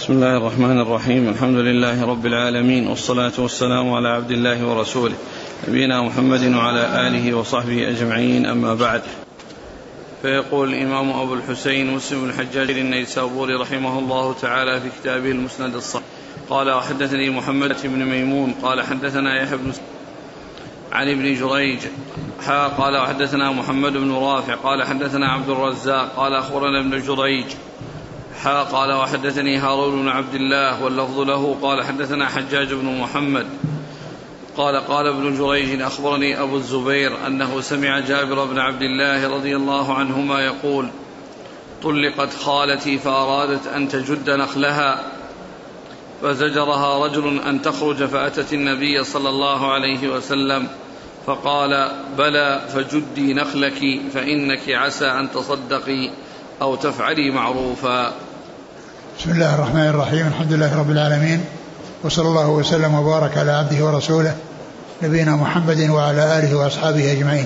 بسم الله الرحمن الرحيم. الحمد لله رب العالمين، والصلاة والسلام على عبد الله ورسوله نبينا محمد وعلى آله وصحبه أجمعين، أما بعد. فيقول الإمام أبو الحسين مسلم بن الحجاج النيسابوري رحمه الله تعالى في كتابه المسند الصحيح قال: وحدثني محمد بن ميمون قال حدثنا يحيى بن عن ابن جريج قال وحدثنا محمد بن رافع قال حدثنا عبد الرزاق قال أخبرنا ابن جريج قال وحدثني هارون بن عبد الله واللفظ له قال حدثنا حجاج بن محمد قال ابن جريج أخبرني أبو الزبير أنه سمع جابر بن عبد الله رضي الله عنهما يقول: طلقت خالتي فأرادت أن تجد نخلها فزجرها رجل أن تخرج، فأتت النبي صلى الله عليه وسلم فقال: بلى، فجدي نخلك فإنك عسى أن تصدقي أو تفعلي معروفا. بسم الله الرحمن الرحيم. الحمد لله رب العالمين، وصلى الله وسلم وبارك على عبده ورسوله نبينا محمد وعلى آله وأصحابه أجمعين.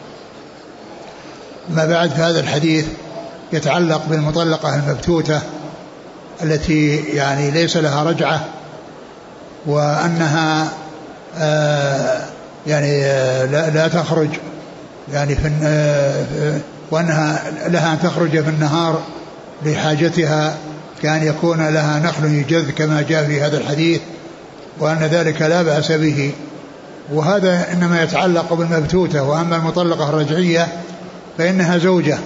ما بعد، فهذا الحديث يتعلق بالمطلقة المبتوتة التي يعني ليس لها رجعة، وأنها لا تخرج يعني وأنها لها أن تخرج في النهار لحاجتها، كان يكون لها نخل يجذ كما جاء في هذا الحديث، وأن ذلك لا بأس به. وهذا إنما يتعلق بالمبتوتة. وأما المطلقة الرجعية فإنها زوجة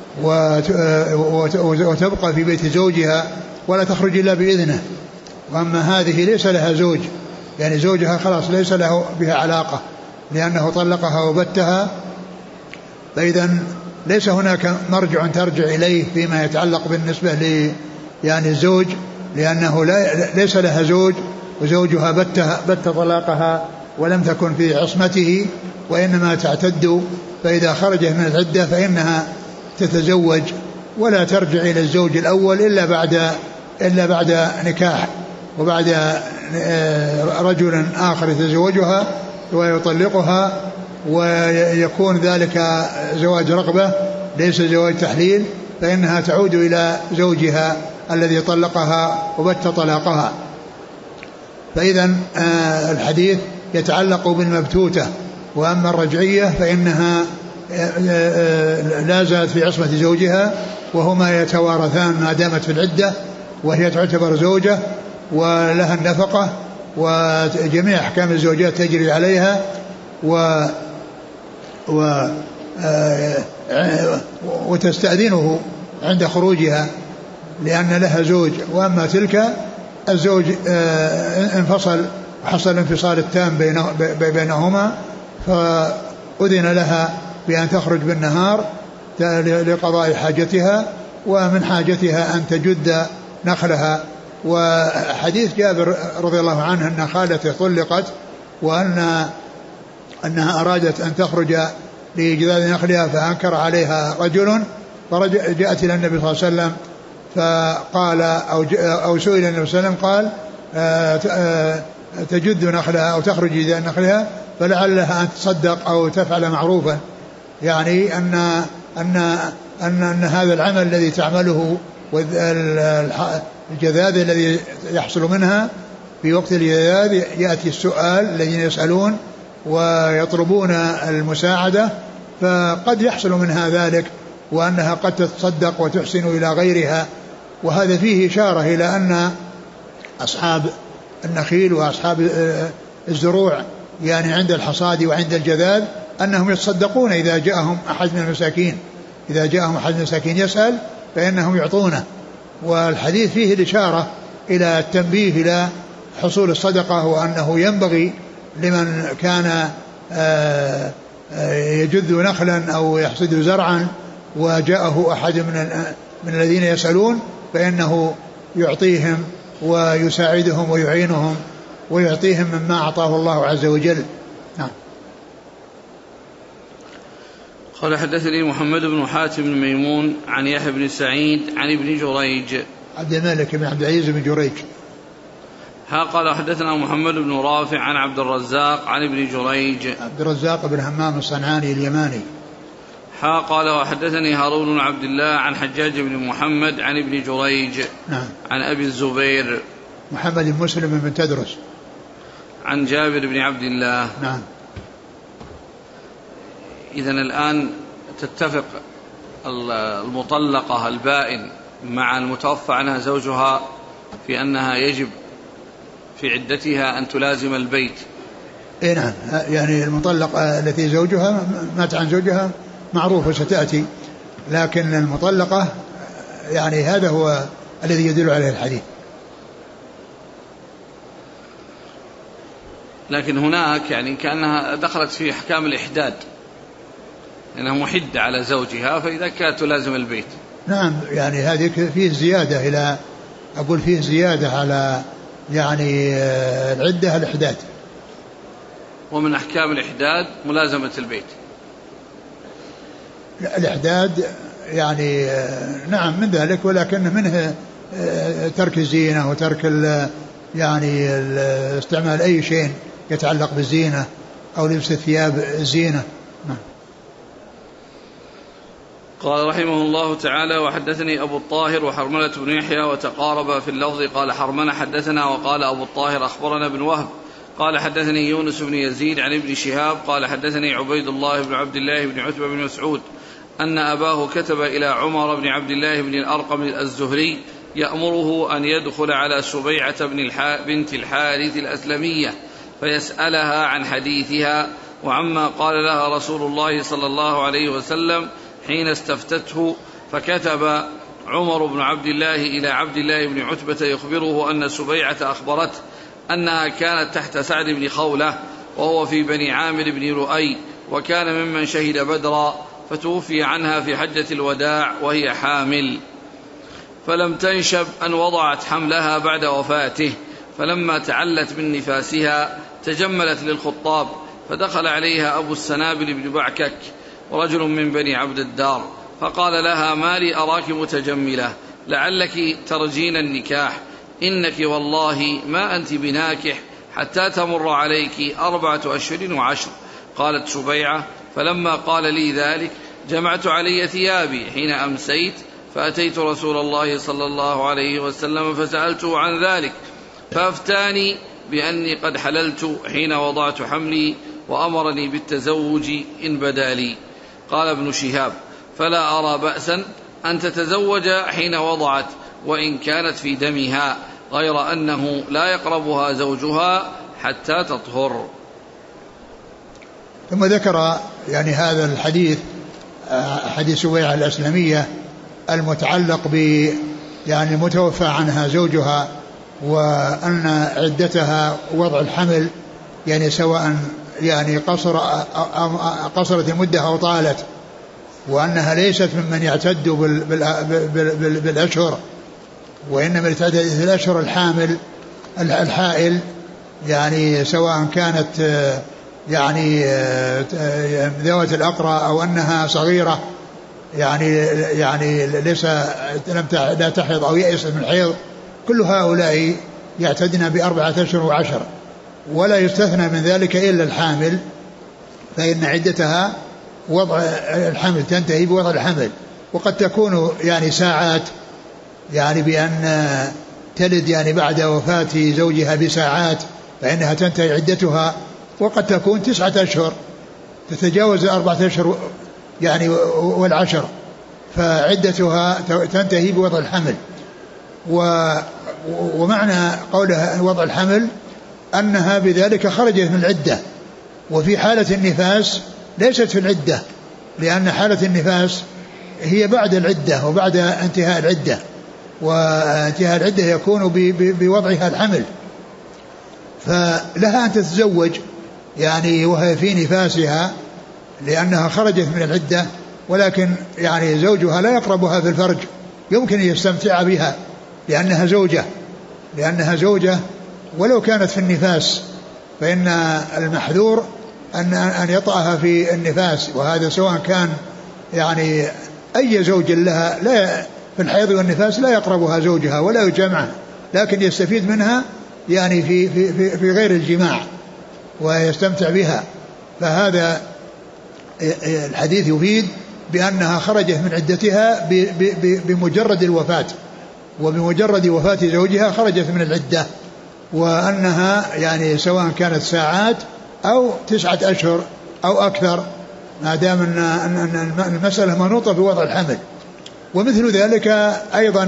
وتبقى في بيت زوجها ولا تخرج إلا بإذنه. وأما هذه ليس لها زوج، يعني زوجها خلاص ليس له بها علاقة لأنه طلقها وبتها، فإذا ليس هناك مرجع ترجع إليه فيما يتعلق بالنسبة يعني الزوج، لأنه ليس لها زوج، وزوجها بت طلاقها ولم تكن في عصمته، وإنما تعتد. فإذا خرجت من العدة فإنها تتزوج ولا ترجع إلى الزوج الأول إلا بعد نكاح، وبعد رجل آخر يتزوجها ويطلقها، ويكون ذلك زواج رغبة ليس زواج تحليل، فإنها تعود إلى زوجها الذي طلقها وبت طلاقها. فإذا الحديث يتعلق بالمبتوتة. وأما الرجعية فإنها لا زالت في عصمة زوجها، وهما يتوارثان ما دامت في العدة، وهي تعتبر زوجة ولها النفقة وجميع أحكام الزوجات تجري عليها، وتستأذنه عند خروجها لأن لها زوج. وأما تلك الزوج انفصل وحصل انفصال التام بينهما، فأذن لها بأن تخرج بالنهار لقضاء حاجتها، ومن حاجتها أن تجد نخلها. وحديث جابر رضي الله عنه أن خالته طلقت وأنها أرادت أن تخرج لإجداد نخلها، فأنكر عليها رجل، فرجعت إلى النبي صلى الله عليه وسلم فقال أو سئل النبي صلى الله عليه وسلم قال: تجد نخلها أو تخرج إلى نخلها فلعلها أن تصدق أو تفعل معروفا، يعني أن هذا العمل الذي تعمله والجذاذ الذي يحصل منها في وقت الجذاذ يأتي السؤال الذين يسألون ويطلبون المساعدة، فقد يحصل منها ذلك، وأنها قد تتصدق وتحسن إلى غيرها. وهذا فيه إشارة إلى أن أصحاب النخيل وأصحاب الزروع يعني عند الحصاد وعند الجذاذ أنهم يتصدقون إذا جاءهم أحد من المساكين يسأل فإنهم يعطونه. والحديث فيه الإشارة إلى التنبيه إلى حصول الصدقة، وأنه ينبغي لمن كان يجذ نخلا أو يحصد زرعا وجاءه أحد من الذين يسألون فإنه يعطيهم ويساعدهم ويعينهم ويعطيهم مما أعطاه الله عز وجل. نعم. قال: حدثني محمد بن حاتم بن ميمون عن يحيى بن سعيد عن ابن جريج عبد الملك بن عبد العزيز بن جريج قال: حدثنا محمد بن رافع عن عبد الرزاق عن ابن جريج. عبد الرزاق بن همام الصنعاني اليماني. قال وحدثني هارون بن عبد الله عن حجاج بن محمد عن ابن جريج عن أبي الزبير محمد بن مسلم بن تدرس عن جابر بن عبد الله. نعم. إذن الآن تتفق المطلقة البائن مع المتوفى عنها زوجها في أنها يجب في عدتها أن تلازم البيت. إيه نعم، يعني المطلقة التي زوجها مات عن زوجها معروفة ستأتي، لكن المطلقة يعني هذا هو الذي يدل عليه الحديث. لكن هناك يعني كأنها دخلت في أحكام الإحداد، أنها محدة على زوجها، فإذا كانت تلازم البيت. نعم، يعني هذه فيه زيادة، إلى أقول فيه زيادة على يعني العدة الإحداد. ومن أحكام الإحداد ملازمة البيت. الإحداد يعني نعم من ذلك، ولكن منه ترك الزينة وترك يعني استعمال أي شيء يتعلق بالزينة أو لبس الثياب الزينة. قال رحمه الله تعالى وحدثني أبو الطاهر وحرملة بن يحيى وتقارب في اللفظ، قال حرملة حدثنا وقال أبو الطاهر أخبرنا بن وهب قال حدثني يونس بن يزيد عن ابن شهاب قال حدثني عبيد الله بن عبد الله بن عتبة بن مسعود أن أباه كتب إلى عمر بن عبد الله بن الأرقم الزهري يأمره أن يدخل على سبيعة بنت الحارث الأسلمية فيسألها عن حديثها وعما قال لها رسول الله صلى الله عليه وسلم حين استفتته، فكتب عمر بن عبد الله إلى عبد الله بن عتبة يخبره أن سبيعة أخبرته أنها كانت تحت سعد بن خولة وهو في بني عامر بن رؤي، وكان ممن شهد بدرا، فتوفي عنها في حجة الوداع وهي حامل، فلم تنشب أن وضعت حملها بعد وفاته، فلما تعلت من نفاسها تجملت للخطاب، فدخل عليها أبو السنابل بن بعكك ورجل من بني عبد الدار، فقال لها ما لي أراك متجملة، لعلك ترجين النكاح، إنك والله ما أنت بناكح حتى تمر عليك 4 أشهر و10. قالت سبيعة فلما قال لي ذلك جمعت علي ثيابي حين أمسيت، فأتيت رسول الله صلى الله عليه وسلم فسألته عن ذلك، فأفتاني بأني قد حللت حين وضعت حملي، وأمرني بالتزوج إن بدا لي. قال ابن شهاب فلا أرى بأسا أن تتزوج حين وضعت وإن كانت في دمها، غير أنه لا يقربها زوجها حتى تطهر. ثم ذكر يعني هذا الحديث، حديث سبيعة الأسلمية المتعلق ب يعني المتوفى عنها زوجها، وأن عدتها وضع الحمل، يعني سواء يعني قصرت المدة أو طالت، وأنها ليست ممن يعتد بالأشهر، وإنما يعتد بالأشهر الحائل، يعني سواء كانت يعني ذوات الأقرى أو أنها صغيرة، يعني ليس لا تحيض أو يئس من الحيض، كل هؤلاء يعتدن ب4 أشهر و10، ولا يستثنى من ذلك إلا الحامل، فإن عدتها وضع الحمل، تنتهي بوضع الحمل، وقد تكون يعني ساعات، يعني بأن تلد يعني بعد وفاة زوجها بساعات فإنها تنتهي عدتها، وقد تكون 9 أشهر تتجاوز 4 أشهر يعني و10، فعدتها تنتهي بوضع الحمل. ومعنى قولها وضع الحمل أنها بذلك خرجت من العدة، وفي حالة النفاس ليست في العدة، لأن حالة النفاس هي بعد العدة وبعد انتهاء العدة، وانتهاء العدة يكون بوضعها الحمل، فلها أن تتزوج يعني وهي في نفاسها لأنها خرجت من العدة، ولكن يعني زوجها لا يقربها في الفرج، يمكن يستمتع بها لأنها زوجة ولو كانت في النفاس، فإن المحذور أن يطأها في النفاس، وهذا سواء كان يعني أي زوج لها لا في الحيض والنفاس لا يقربها زوجها ولا يجامعها، لكن يستفيد منها يعني في غير الجماع ويستمتع بها. فهذا الحديث يفيد بأنها خرجت من عدتها بمجرد الوفاة، وبمجرد وفاة زوجها خرجت من العدة، وأنها يعني سواء كانت ساعات أو 9 أشهر أو أكثر، ما دام أن المسألة منوطة بوضع الحمل. ومثل ذلك أيضا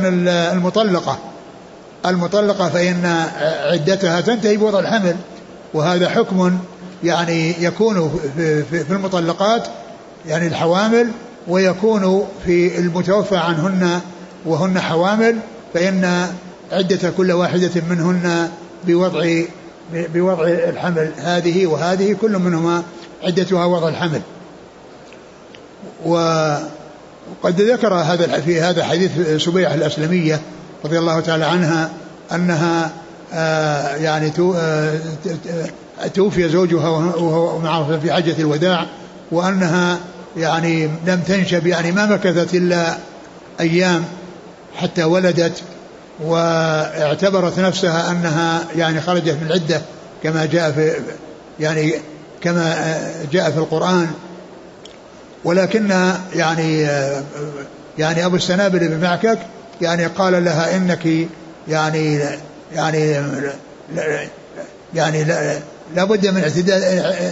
المطلقة فإن عدتها تنتهي بوضع الحمل، وهذا حكم يعني يكون في المطلقات يعني الحوامل، ويكون في المتوفى عنهن وهن حوامل، فإن عدة كل واحدة منهن بوضع الحمل، هذه وهذه كل منهما عدتها وضع الحمل. وقد ذكر هذا في هذا حديث سبيعة الأسلمية رضي الله تعالى عنها أنها يعني توفي زوجها وهو معه في حجة الوداع، وأنها يعني لم تنشب، يعني ما مكثت إلا أيام حتى ولدت، واعتبرت نفسها أنها يعني خرجت من العدة كما جاء في القرآن. ولكن يعني أبو السنابل بن معكك يعني قال لها إنك يعني لابد من اعتداد،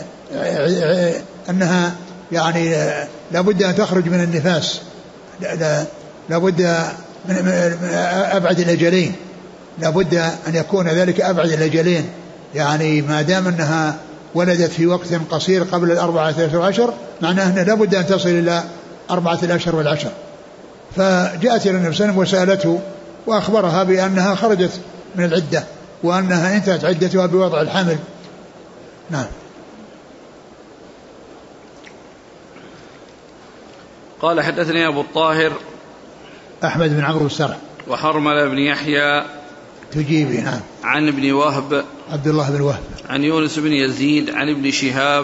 أنها يعني لابد أن تخرج من النفاس، لابد من أبعد الأجلين، لابد أن يكون ذلك أبعد الأجلين، يعني ما دام أنها ولدت في وقت قصير قبل 14 أشهر معناه أنها لابد أن تصل إلى 4 الأشهر والعشر. فجاءت إلى النبي صلى الله عليه وسلم وسألته وأخبرها بأنها خرجت من العدة وأنها انتهت عدتها بوضع الحمل. نعم. قال حدثني أبو الطاهر أحمد بن عمرو السرح وحرمل بن يحيى تجيبي. نعم. عن ابن وهب عبد الله بن وهب عن يونس بن يزيد عن ابن شهاب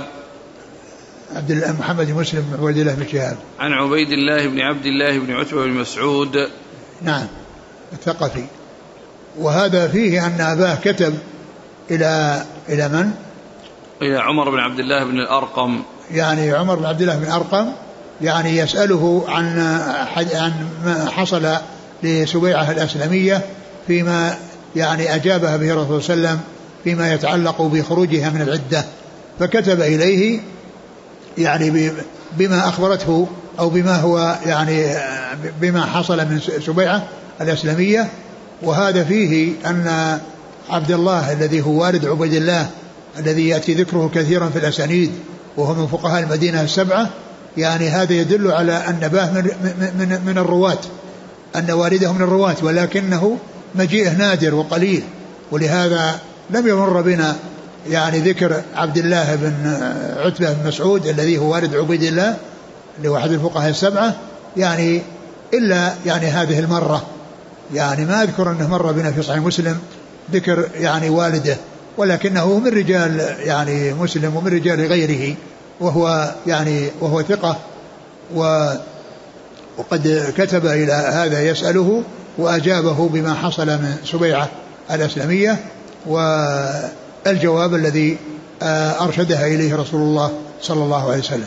محمد مسلم بن عبد الله بن شهاب عن عبيد الله بن عبد الله بن عتبة بن مسعود. نعم الثقفي. وهذا فيه أن أباه كتب إلى من؟ إلى عمر بن عبد الله بن الأرقم، يعني عمر بن عبد الله بن الأرقم، يعني يسأله عن ما حصل لسبيعة الأسلمية فيما يعني أجابها به الرسول صلى الله عليه وسلم فيما يتعلق بخروجها من العدة، فكتب إليه يعني بما أخبرته أو بما هو يعني بما حصل من سبيعة الأسلمية. وهذا فيه أن عبد الله الذي هو والد عبيد الله الذي يأتي ذكره كثيرا في الأسانيد وهو من فقهاء المدينة السبعة، يعني هذا يدل على أن أباه من الرواة، أن والده من الرواة، ولكنه مجيئه نادر وقليل، ولهذا لم يمر بنا يعني ذكر عبد الله بن عتبة بن مسعود الذي هو والد عبيد الله اللي هو أحد الفقهاء السبعة يعني إلا يعني هذه المرة، يعني ما أذكر أنه مر بنا في صحيح مسلم ذكر يعني والده، ولكنه من رجال يعني مسلم ومن رجال غيره، وهو ثقة، وقد كتب إلى هذا يسأله وأجابه بما حصل من سبيعة الأسلمية، والجواب الذي أرشدها إليه رسول الله صلى الله عليه وسلم.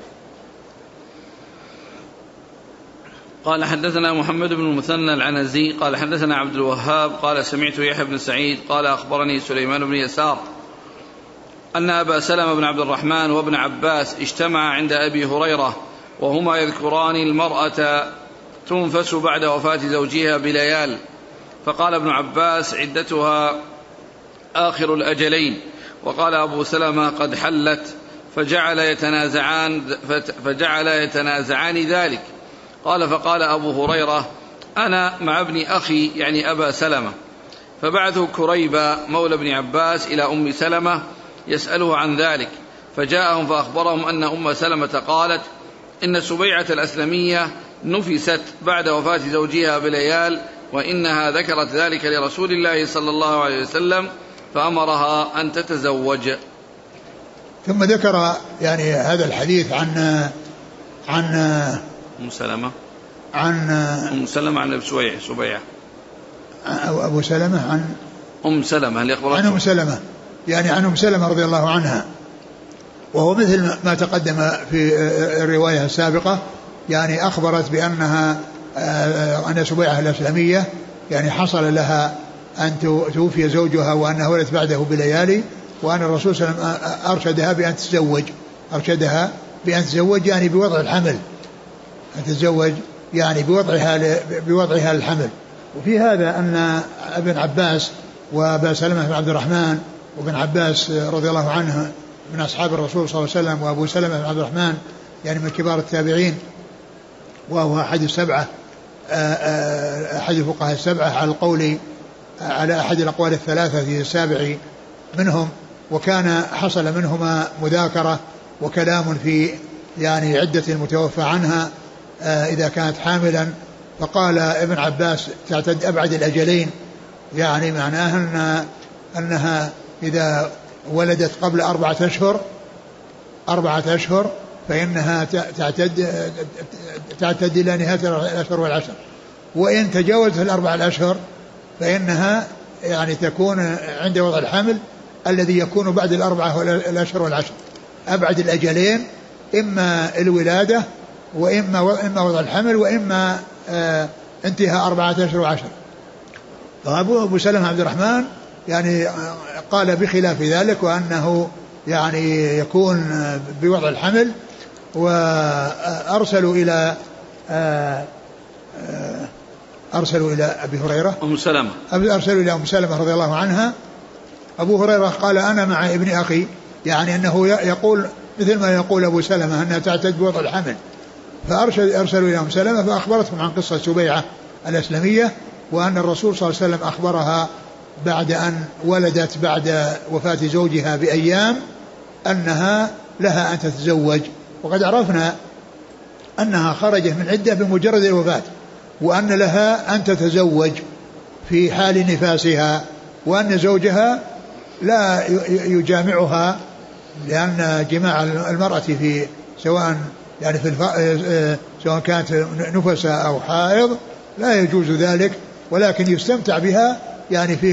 قال حدثنا محمد بن المثنى العنزي قال حدثنا عبد الوهاب قال سمعت يحيى بن سعيد قال أخبرني سليمان بن يسار أن أبا سلمة بن عبد الرحمن وابن عباس اجتمعا عند أبي هريرة وهما يذكران المرأة تنفس بعد وفاة زوجها بليال، فقال ابن عباس عدتها آخر الأجلين، وقال أبو سلمة قد حلت، فجعل يتنازعان ذلك. قال فقال أبو هريرة أنا مع ابن أخي يعني أبا سلمة، فبعثوا كريبا مولى ابن عباس إلى أم سلمة يسأله عن ذلك، فجاءهم فأخبرهم أن أم سلمة قالت إن سبيعة الأسلمية نفست بعد وفاة زوجها بليال، وإنها ذكرت ذلك لرسول الله صلى الله عليه وسلم فأمرها أن تتزوج. ثم ذكر يعني هذا الحديث عن أم سلمة عن سبيعة أبو سلمة عن أم سلمة اللي أخبرته عن أم سلمة، يعني عن أم سلمة رضي الله عنها، وهو مثل ما تقدم في الرواية السابقة، يعني أخبرت بأنها أن سبيعة الأسلمية يعني حصل لها أن توفي زوجها وأنها ولدت بعده بليالي، وأن الرسول صلى الله عليه وسلم أرشدها بأن تتزوج يعني بوضع الحمل، أن تتزوج يعني بوضعها الحمل. وفي هذا أن ابن عباس وأبا سلمة بن عبد الرحمن وابن عباس رضي الله عنه من أصحاب الرسول صلى الله عليه وسلم، وأبو سلمة بن عبد الرحمن يعني من كبار التابعين، وهو أحد السبعة أحد الفقهاء السبعة على أحد الأقوال الثلاثة في السابع منهم. وكان حصل منهما مذاكرة وكلام في يعني عدة المتوفى عنها إذا كانت حاملا. فقال ابن عباس تعتد أبعد الأجلين، يعني معناها أنها إذا ولدت قبل 4 أشهر فإنها تعتد إلى نهاية الأشهر والعشر، وإن تجاوزت 4 أشهر فإنها يعني تكون عند وضع الحمل الذي يكون بعد 4 الأشهر والعشر. أبعد الأجلين إما الولادة وإما وضع الحمل وإما انتهاء 4 أشهر وعشر. فأبو سلمة عبد الرحمن يعني قال بخلاف ذلك، وأنه يعني يكون بوضع الحمل. وأرسلوا إلى أبي هريرة أرسلوا إلى أم سلمة رضي الله عنها. أبو هريرة قال أنا مع ابن أخي، يعني أنه يقول مثل ما يقول أبو سلمة أنها تعتد بوضع الحمل. فأرسلوا إلى أم سلمة فأخبرتهم عن قصة سبيعة الأسلمية، وأن الرسول صلى الله عليه وسلم أخبرها بعد أن ولدت بعد وفاة زوجها بأيام أنها لها أن تتزوج. وقد عرفنا أنها خرجت من عدة بمجرد الوفاة، وأن لها أن تتزوج في حال نفاسها، وأن زوجها لا يجامعها، لأن جماع المرأة في سواء يعني سواء كانت نفسة أو حائض لا يجوز ذلك، ولكن يستمتع بها يعني في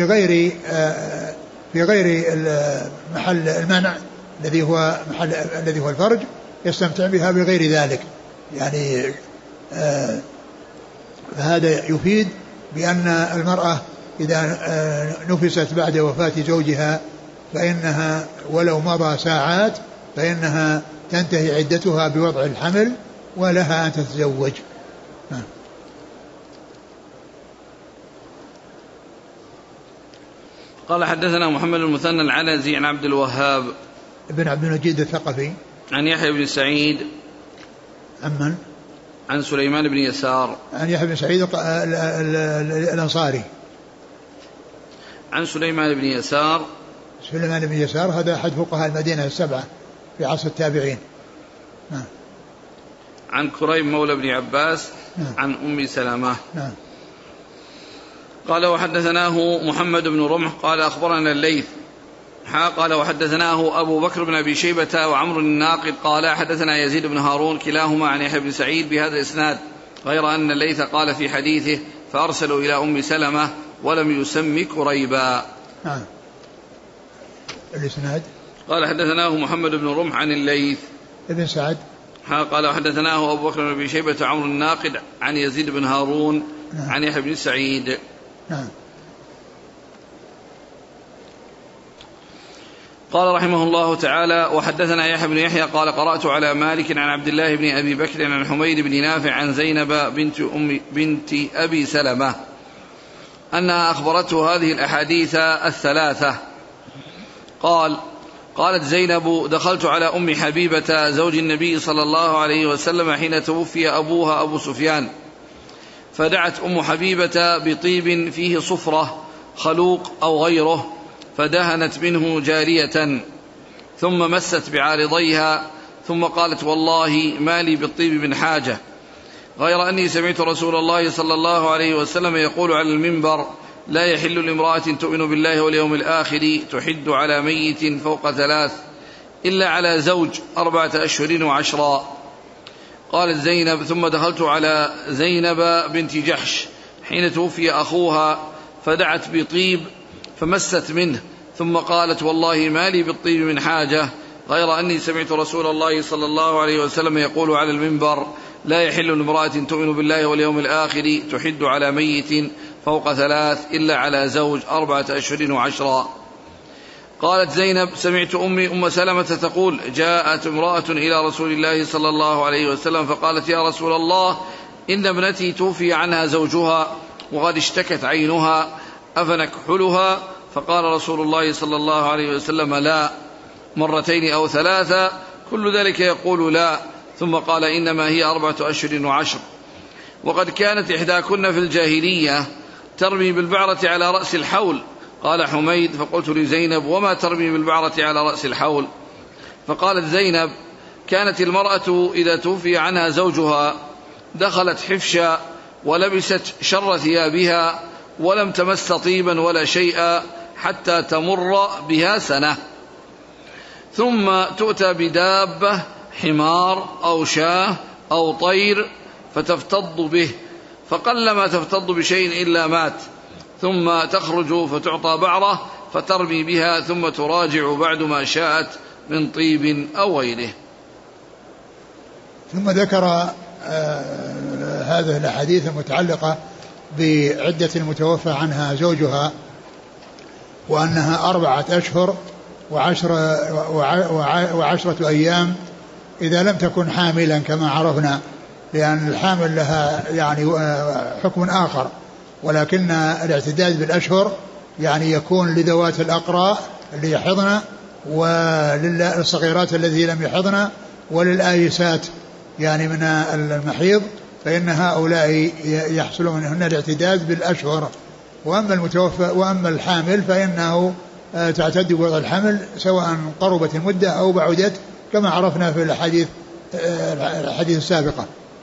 غير محل المنع الذي هو الفرج، يستمتع بها بغير ذلك يعني. هذا يفيد بأن المرأة إذا نفست بعد وفاة زوجها فإنها ولو مضى ساعات فإنها تنتهي عدتها بوضع الحمل ولها أن تتزوج. قال حدثنا محمد المثنى العنزي عن عبد الوهاب ابن عبد المجيد الثقفي عن يحيى بن سعيد عمن عن سليمان بن يسار عن يحيى بن سعيد الأنصاري عن سليمان بن يسار. سليمان بن يسار هذا أحد فقهاء المدينة السبعة في عصر التابعين. عن كريم مولى بن عباس عن أم سلمة. قال وحدثناه محمد بن رمح قال أخبرنا الليث قال وحدثناه أبو بكر بن أبي شيبة وعمر الناقد قال حدثنا يزيد بن هارون كلاهما عن يحيى بن سعيد بهذا الإسناد، غير أن الليث قال في حديثه فأرسلوا إلى أم سلمة ولم يسمي كريبا. الإسناد قال حدثناه محمد بن رمح عن الليث ابن سعد قال وحدثناه أبو بكر بن أبي شيبة وعمر الناقد عن يزيد بن هارون عن يحيى بن سعيد. قال رحمه الله تعالى وحدثنا يحيى بن يحيى قال قرأت على مالك عن عبد الله بن أبي بكر عن حميد بن نافع عن زينب بنت أبي سلمة أنها أخبرته هذه الأحاديث الثلاثة. قالت زينب دخلت على أم حبيبة زوج النبي صلى الله عليه وسلم حين توفي أبوها أبو سفيان، فدعت أم حبيبة بطيب فيه صفرة خلوق أو غيره، فدهنت منه جارية ثم مست بعارضيها، ثم قالت والله ما لي بالطيب من حاجة، غير أني سمعت رسول الله صلى الله عليه وسلم يقول على المنبر لا يحل لامرأة تؤمن بالله واليوم الآخر تحد على ميت فوق 3 إلا على زوج 4 أشهر وعشرا. قالت زينب ثم دخلت على زينب بنت جحش حين توفي أخوها فدعت بطيب فمست منه، ثم قالت والله ما لي بالطيب من حاجة، غير أني سمعت رسول الله صلى الله عليه وسلم يقول على المنبر لا يحل لامرأة تؤمن بالله واليوم الآخر تحد على ميت فوق 3 إلا على زوج 4 أشهر وعشرا. قالت زينب سمعت أمي أم سلمة تقول جاءت امرأة إلى رسول الله صلى الله عليه وسلم فقالت يا رسول الله إن ابنتي توفي عنها زوجها وقد اشتكت عينها أفنكحلها؟ فقال رسول الله صلى الله عليه وسلم لا، 2 أو 3 كل ذلك يقول لا، ثم قال إنما هي 4 أشهر وعشر. وقد كانت إحداكن في الجاهلية ترمي بالبعرة على رأس الحول. قال حميد فقلت لزينب وما ترمي بالبعرة على رأس الحول؟ فقالت زينب كانت المرأة إذا توفي عنها زوجها دخلت حفشا ولبست شر ثيابها ولم تمس طيبا ولا شيئا حتى تمر بها سنة، ثم تؤتى بدابة حمار أو شاه أو طير فتفتض به، فقلما تفتض بشيء إلا مات، ثم تخرج فتعطى بعرة فترمي بها ثم تراجع بعد ما شاءت من طيب أو غيره. ثم ذكر هذه الأحاديث المتعلقة بعدة المتوفى عنها زوجها وأنها 4 أشهر وعشرة أيام إذا لم تكن حاملا كما عرفنا، لأن الحامل لها يعني حكم آخر، ولكن الاعتداد بالأشهر يعني يكون لذوات الأقراء اللي يحضن وللصغيرات الذي لم يحضن وللآيسات يعني من المحيض، فإن هؤلاء يحصل منهن الاعتداد بالأشهر. وأما المتوفى وأما الحامل فإنه تعتد بوضع الحمل سواء قربت المدة أو بعدت كما عرفنا في الحديث السابقة.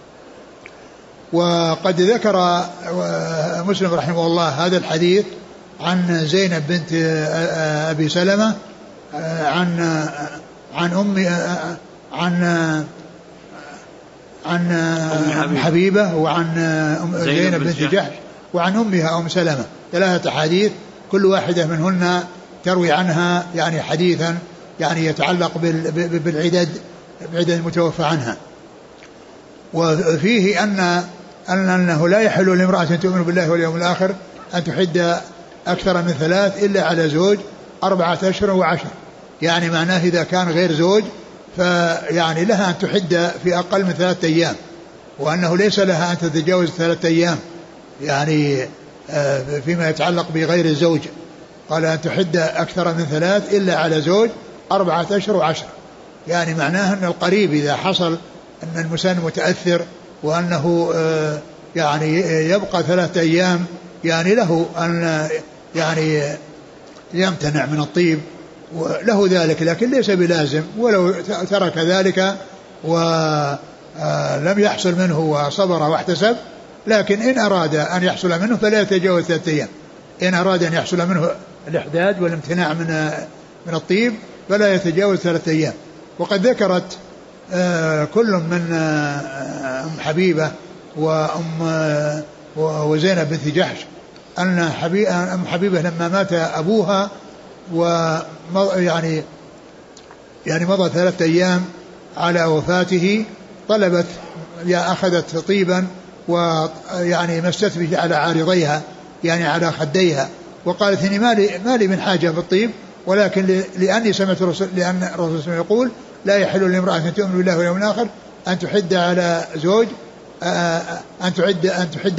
وقد ذكر مسلم رحمه الله هذا الحديث عن زينب بنت أبي سلمة عن أم حبيبة وعن زينب بنت جحش وعن أمها أم سلمة، 3 أحاديث كل واحدة منهن تروي عنها يعني حديثا يعني يتعلق بالعدد المتوفى عنها. وفيه أنه لا يحل لامرأة تؤمن بالله واليوم الآخر أن تحد أكثر من 3 إلا على زوج 4 أشهر وعشر، يعني معناه إذا كان غير زوج فيعني لها أن تحد في أقل من 3 أيام، وأنه ليس لها أن تتجاوز 3 أيام يعني فيما يتعلق بغير الزوج. قال أن تحد أكثر من 3 إلا على زوج 4 أشهر وعشر، يعني معناه أن القريب إذا حصل أن المسن متأثر وأنه يعني يبقى 3 أيام يعني له أن يعني يمتنع من الطيب وله ذلك، لكن ليس بلازم، ولو ترك ذلك ولم يحصل منه وصبر واحتسب، لكن إن أراد أن يحصل منه فلا يتجاوز 3 أيام. إن أراد أن يحصل منه الإحداد والامتناع من الطيب فلا يتجاوز 3 أيام. وقد ذكرت كل من أم حبيبة وزينب بنت جحش أن أم حبيبة لما مات أبوها يعني مضى 3 أيام على وفاته طلبت أخذت طيبا ويعني مست به على عارضيها يعني على خديها، وقالت إني ما لي من حاجة في الطيب، ولكن لأني سمعت لأن الرسول يقول لا يحل لامرأة تؤمن بالله واليوم الآخر أن تحد على زوج أن تحد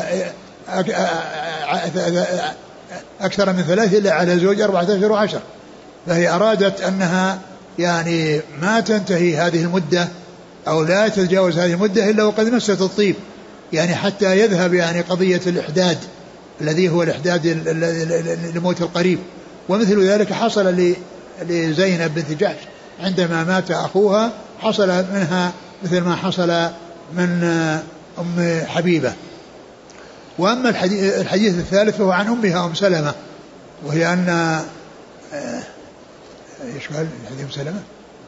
أكثر من 3 إلا على زوج 4 أشهر وعشر. فهي أرادت أنها يعني ما تنتهي هذه المدة أو لا تتجاوز هذه المدة إلا وقد مست الطيب، يعني حتى يذهب يعني قضية الإحداد الذي هو الإحداد لموت القريب. ومثل ذلك حصل لزينب بنت جحش عندما مات أخوها، حصل منها مثل ما حصل من أم حبيبة. وأما الحديث الثالث فهو عن أمها أم سلمة، وهي أن إيش قال الحديث أم سلمة؟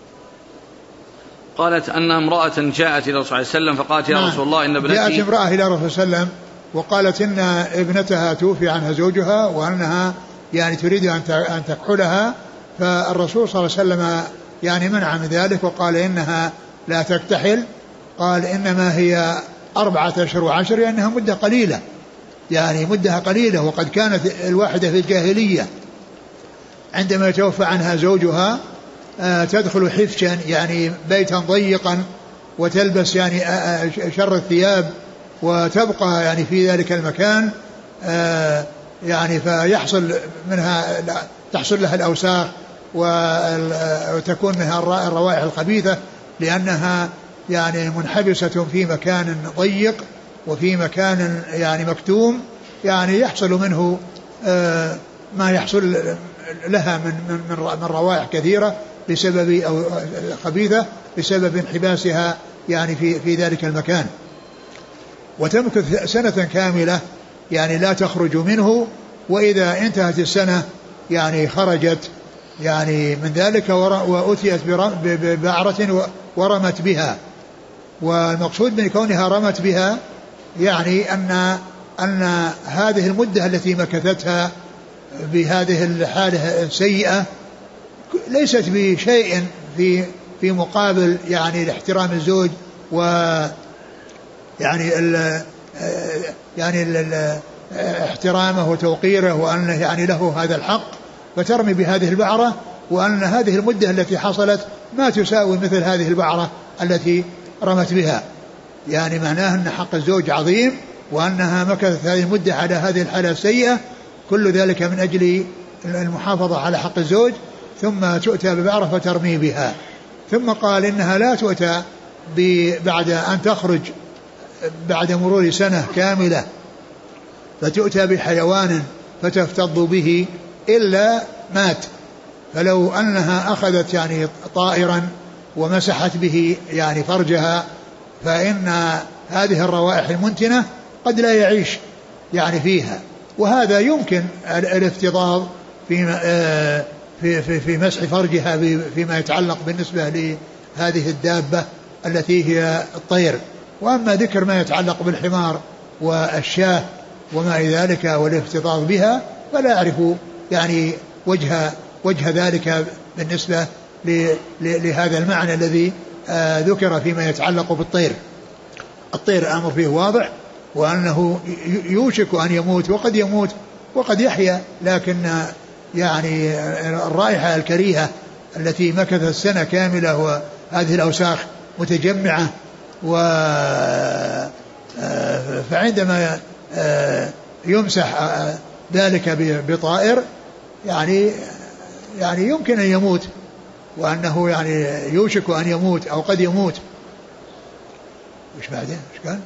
قالت أن امرأة جاءت إلى الرسول صلى الله عليه وسلم فقالت يا رسول الله إن ابنتي، جاءت امرأة إلى الرسول صلى الله عليه وسلم وقالت إن ابنتها توفي عنها زوجها وأنها يعني تريد أن تكحلها، فالرسول صلى الله عليه وسلم يعني منع من ذلك وقال إنها لا تكتحل قال إنما هي 4 أشهر و10 لأنها مدة قليلة، يعني مدة قليلة. وقد كانت الواحدة في الجاهلية عندما يتوفى عنها زوجها تدخل حفشا يعني بيتا ضيقا وتلبس يعني شر الثياب وتبقى يعني في ذلك المكان يعني فيحصل منها تحصل لها الأوساخ وتكون منها الروائح الخبيثة لأنها يعني منحبسة في مكان ضيق وفي مكان يعني مكتوم، يعني يحصل منه ما يحصل لها من روائح كثيرة بسبب أو خبيثة بسبب انحباسها يعني في ذلك المكان، وتمكث سنة كاملة يعني لا تخرج منه. وإذا انتهت السنة يعني خرجت يعني من ذلك وأتيت ببعرة ورمت بها. والمقصود من كونها رمت بها يعني أن هذه المدة التي مكثتها بهذه الحالة السيئة ليست بشيء في مقابل يعني احترام الزوج و يعني احترامه وتوقيره وأنه يعني له هذا الحق، فترمي بهذه البعرة وأن هذه المدة التي حصلت ما تساوي مثل هذه البعرة التي رمت بها، يعني معناه أن حق الزوج عظيم وأنها مكثت هذه المدة على هذه الحالة السيئة، كل ذلك من أجل المحافظة على حق الزوج، ثم تؤتى ببعرة فترمي بها. ثم قال إنها لا تؤتى بعد أن تخرج بعد مرور سنة كاملة فتؤتى بحيوان فتفتض به إلا مات. فلو أنها أخذت يعني طائرا ومسحت به يعني فرجها فإن هذه الروائح المنتنة قد لا يعيش يعني فيها، وهذا يمكن الافتضاض في مسح فرجها فيما يتعلق بالنسبة لهذه الدابة التي هي الطير. وأما ذكر ما يتعلق بالحمار والشاة وما إلى ذلك والافتضاض بها فلا أعرف يعني وجه ذلك بالنسبة لهذا المعنى الذي ذكر فيما يتعلق بالطير. الطير الأمر فيه واضح وأنه يوشك أن يموت وقد يموت وقد يحيا، لكن يعني الرائحة الكريهة التي مكثت سنة كاملة وهذه الأوساخ متجمعة فعندما يمسح ذلك بطائر يعني يمكن أن يموت، وأنه يعني يوشك أن يموت أو قد يموت. وش بعدين وش كان؟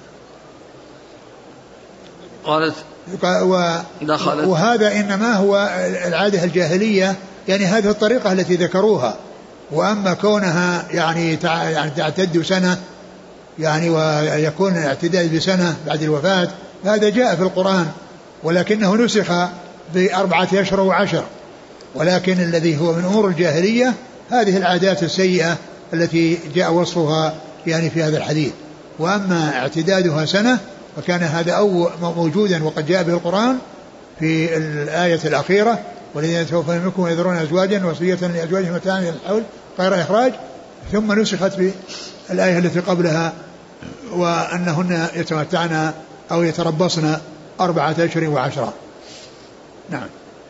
قالت دخلت. وهذا إنما هو العادة الجاهلية، يعني هذه الطريقة التي ذكروها. وأما كونها يعني تعتد سنة يعني ويكون الاعتداد بسنة بعد الوفاة هذا جاء في القرآن، ولكنه نسخ ب4 أشهر و10. ولكن الذي هو من أمور الجاهلية هذه العادات السيئة التي جاء وصفها يعني في هذا الحديث. وأما اعتدادها سنة فكان هذا موجودا وقد جاء به القرآن في الآية الأخيرة والذين يتوفون منكم ويذرون أزواجا وصية لأزواجهم متاعا إلى الحول غير إخراج، ثم نسخت بالآية التي قبلها وأنهن يتمتعن أو يتربصن 4 أشهر و10. نعم.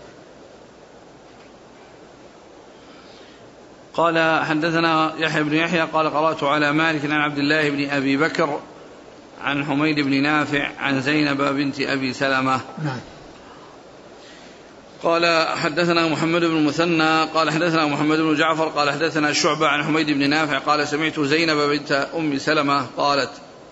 قال حدثنا يحيى بن يحيى قال قرأت على مالك عن عبد الله بن أبي بكر عن حميد بن نافع عن زينب بنت أبي سلمة. نعم. قال حدثنا محمد بن المثنى قال حدثنا محمد بن جعفر قال حدثنا شعبة عن حميد بن نافع قال سمعت زينب بنت أم سلمة قالت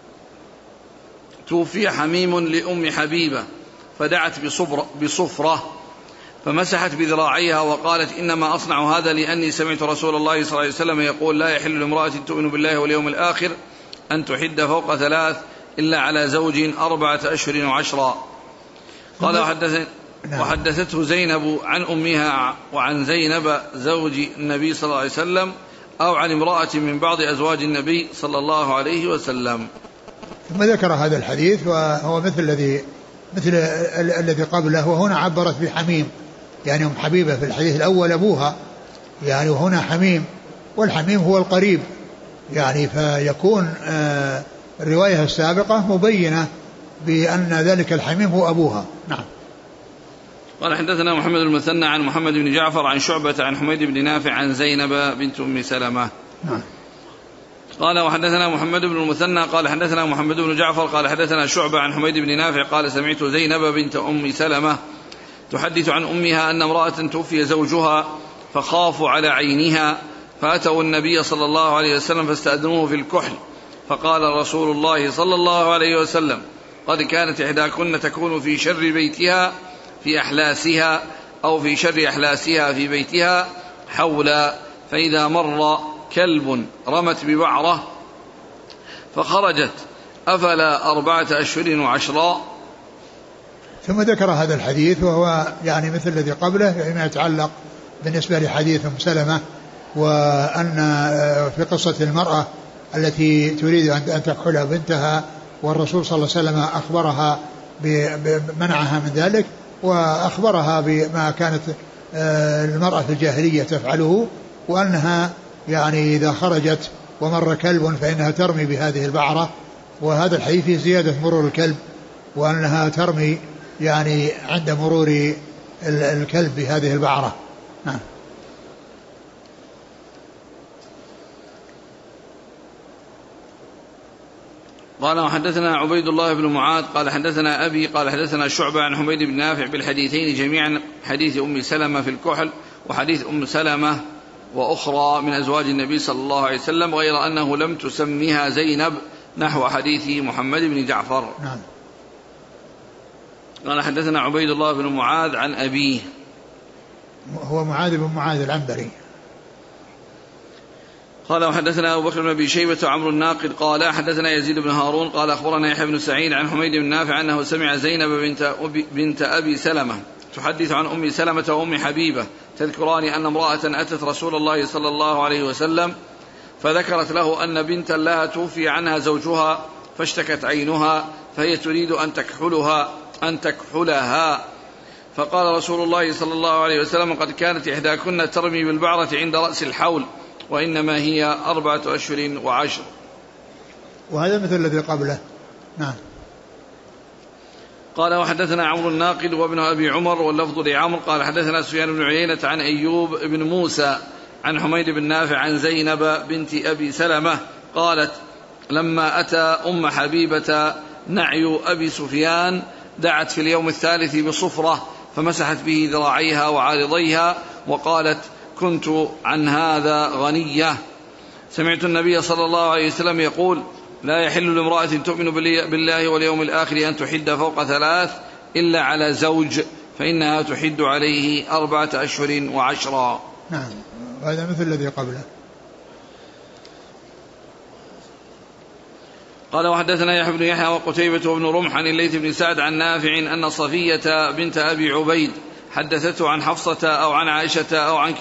توفي حميم لأم حبيبة فدعت بصفرة فمسحت بذراعيها وقالت إنما أصنع هذا لأني سمعت رسول الله صلى الله عليه وسلم يقول لا يحل لامرأة تؤمن بالله واليوم الآخر أن تحد فوق 3 إلا على زوج 4 أشهر و10. قال وحدثته زينب عن أمها وعن زينب زوج النبي صلى الله عليه وسلم أو عن امرأة من بعض أزواج النبي صلى الله عليه وسلم. ثم ذكر هذا الحديث وهو مثل الذي قبله، وهنا عبرت بحميم يعني أم حبيبة في الحديث الأول أبوها يعني، وهنا حميم، والحميم هو القريب يعني فيكون الرواية السابقة مبينة بأن ذلك الحميم هو أبوها. نعم. قال حدثنا محمد المثنى عن محمد بن جعفر عن شعبة عن حميد بن نافع عن زينب بنت أم سلمة. نعم. قال وحدثنا محمد بن المثنى قال حدثنا محمد بن جعفر قال حدثنا شعبة عن حميد بن نافع قال سمعت زينب بنت أم سلمة تحدث عن أمها أن امرأة توفي زوجها فخافوا على عينها فأتوا النبي صلى الله عليه وسلم فاستأذنوه في الكحل فقال رسول الله صلى الله عليه وسلم قد كانت إحداكن تكون في شر بيتها في أحلاسها أو في شر أحلاسها في بيتها حولا فإذا مر كلب رمت ببعرة فخرجت أفلا 4 أشهر وعشرا. ثم ذكر هذا الحديث وهو يعني مثل الذي قبله فيما يتعلق بالنسبة لحديث أم سلمة وأن في قصة المرأة التي تريد أن تكحل بنتها والرسول صلى الله عليه وسلم أخبرها بمنعها من ذلك وأخبرها بما كانت المرأة في الجاهلية تفعله وأنها يعني إذا خرجت ومر كلب فإنها ترمي بهذه البعرة وهذا الحديث فيه زيادة مرور الكلب وأنها ترمي يعني عند مرور الكلب بهذه البعرة. نعم. قال وحدثنا عبيد الله بن معاذ قال حدثنا أبي قال حدثنا شعبة عن حميد بن نافع بالحديثين جميعا حديث أم سلمة في الكحل وحديث أم سلمة وأخرى من أزواج النبي صلى الله عليه وسلم غير أنه لم تسميها زينب نحو حديث محمد بن جعفر. نعم. قال حدثنا عبيد الله بن معاذ عن أبيه هو معاذ بن معاذ العنبري. قال وحدثنا أبو بكر بن أبي شيبة وعمرو الناقد قال حدثنا يزيد بن هارون قال أخبرنا يحيى بن سعيد عن حميد بن نافع أنه سمع زينب بنت أبي سلمة تحدث عن أم سلمة وأم حبيبة تذكران أن امرأة أتت رسول الله صلى الله عليه وسلم فذكرت له أن بنتا لها توفي عنها زوجها فاشتكت عينها فهي تريد أن تكحلها فقال رسول الله صلى الله عليه وسلم قد كانت إحداكن ترمي بالبعرة عند رأس الحول وإنما هي 4 أشهر وعشر. وهذا مثل الذي قبله. نعم. قال وحدثنا عمرو الناقد وابن أبي عمر واللفظ لعمر قال حدثنا سفيان بن عيينة عن أيوب بن موسى عن حميد بن نافع عن زينب بنت أبي سلمة قالت لما أتى أم حبيبة نعي أبي سفيان دعت في اليوم الثالث بصفرة فمسحت به ذراعيها وعارضيها وقالت كنت عن هذا غنية. سمعت النبي صلى الله عليه وسلم يقول لا يحل لامرأة تؤمن بالله واليوم الآخر أن تحد فوق 3 إلا على زوج فإنها تحد عليه 4 أشهر وعشرا. نعم. هذا مثل الذي قبله. قال وحدثنا يحيى بن يحيى وقتيبة بن رمح عن الليث بن سعد عن نافع أن صفية بنت أبي عبيد حدثته عن حفصة أو عن عائشة أو عن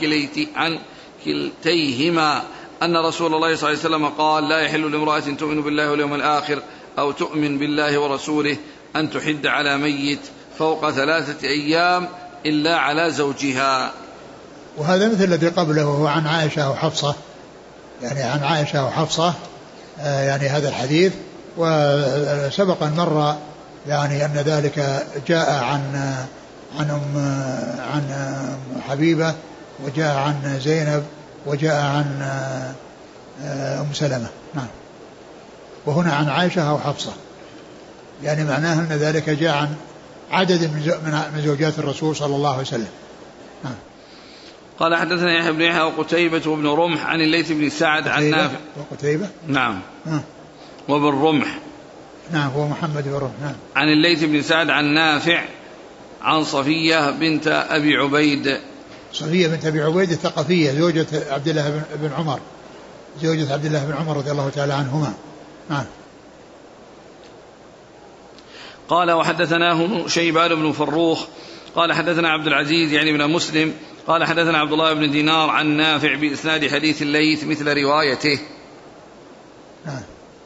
كلتيهما أن رسول الله صلى الله عليه وسلم قال لا يحل لامرأة تؤمن بالله واليوم الآخر أو تؤمن بالله ورسوله أن تحد على ميت فوق 3 أيام إلا على زوجها. وهذا مثل الذي قبله وهو عن عائشة وحفصة يعني عن عائشة وحفصة يعني هذا الحديث وسبق مر يعني أن ذلك جاء عن أم حبيبة وجاء عن زينب وجاء عن أم سلمة. نعم. وهنا عن عائشة وحفصة يعني معناه أن ذلك جاء عن عدد من زوجات الرسول صلى الله عليه وسلم. نعم. قال حدثنا يحيى بن يحيى وقتيبة بن رمح عن الليث بن سعد عن نافع وقتيبة. نعم. وبن رمح. نعم هو محمد بن رمح. نعم. عن الليث بن سعد عن نافع عن صفية بنت أبي عبيد. صفية بنت أبي عبيد الثقفية زوجة عبد الله بن عمر زوجة عبد الله بن عمر رضي الله تعالى عنهما. نعم. قال وحدثناه شيبان بن فروخ قال حدثنا عبد العزيز يعني بن مسلم قال حدثنا عبد الله بن دينار عن نافع بإسناد حديث الليث مثل روايته. نعم.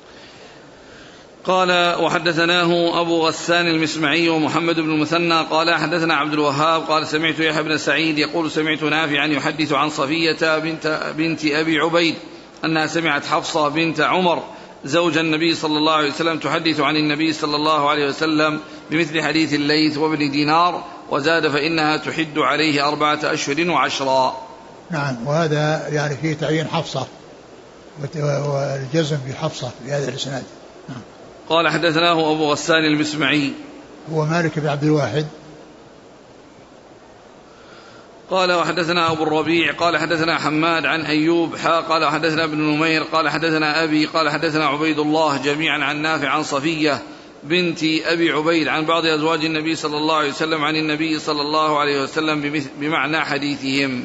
قال وحدثناه أبو غسان المسمعي ومحمد بن المثنى قال حدثنا عبد الوهاب قال سمعت يحيى بن سعيد يقول سمعت نافعا يحدث عن صفية بنت أبي عبيد أنها سمعت حفصة بنت عمر زوج النبي صلى الله عليه وسلم تحدث عن النبي صلى الله عليه وسلم بمثل حديث الليث وابن دينار، وزاد فإنها تحد عليه 4 أشهر و10. نعم. وهذا يعني فيه تعيين حفصة والجزم بحفصة في هذا الإسناد. نعم. قال حدثناه أبو غسان المسمعي هو مالك بن عبد الواحد. قال وحدثنا أبو الربيع قال حدثنا حماد عن أيوب قال حدثنا ابن نمير قال حدثنا أبي قال حدثنا عبيد الله جميعا عن نافع عن صفية بنت أبي عبيد عن بعض أزواج النبي صلى الله عليه وسلم عن النبي صلى الله عليه وسلم بمعنى حديثهم.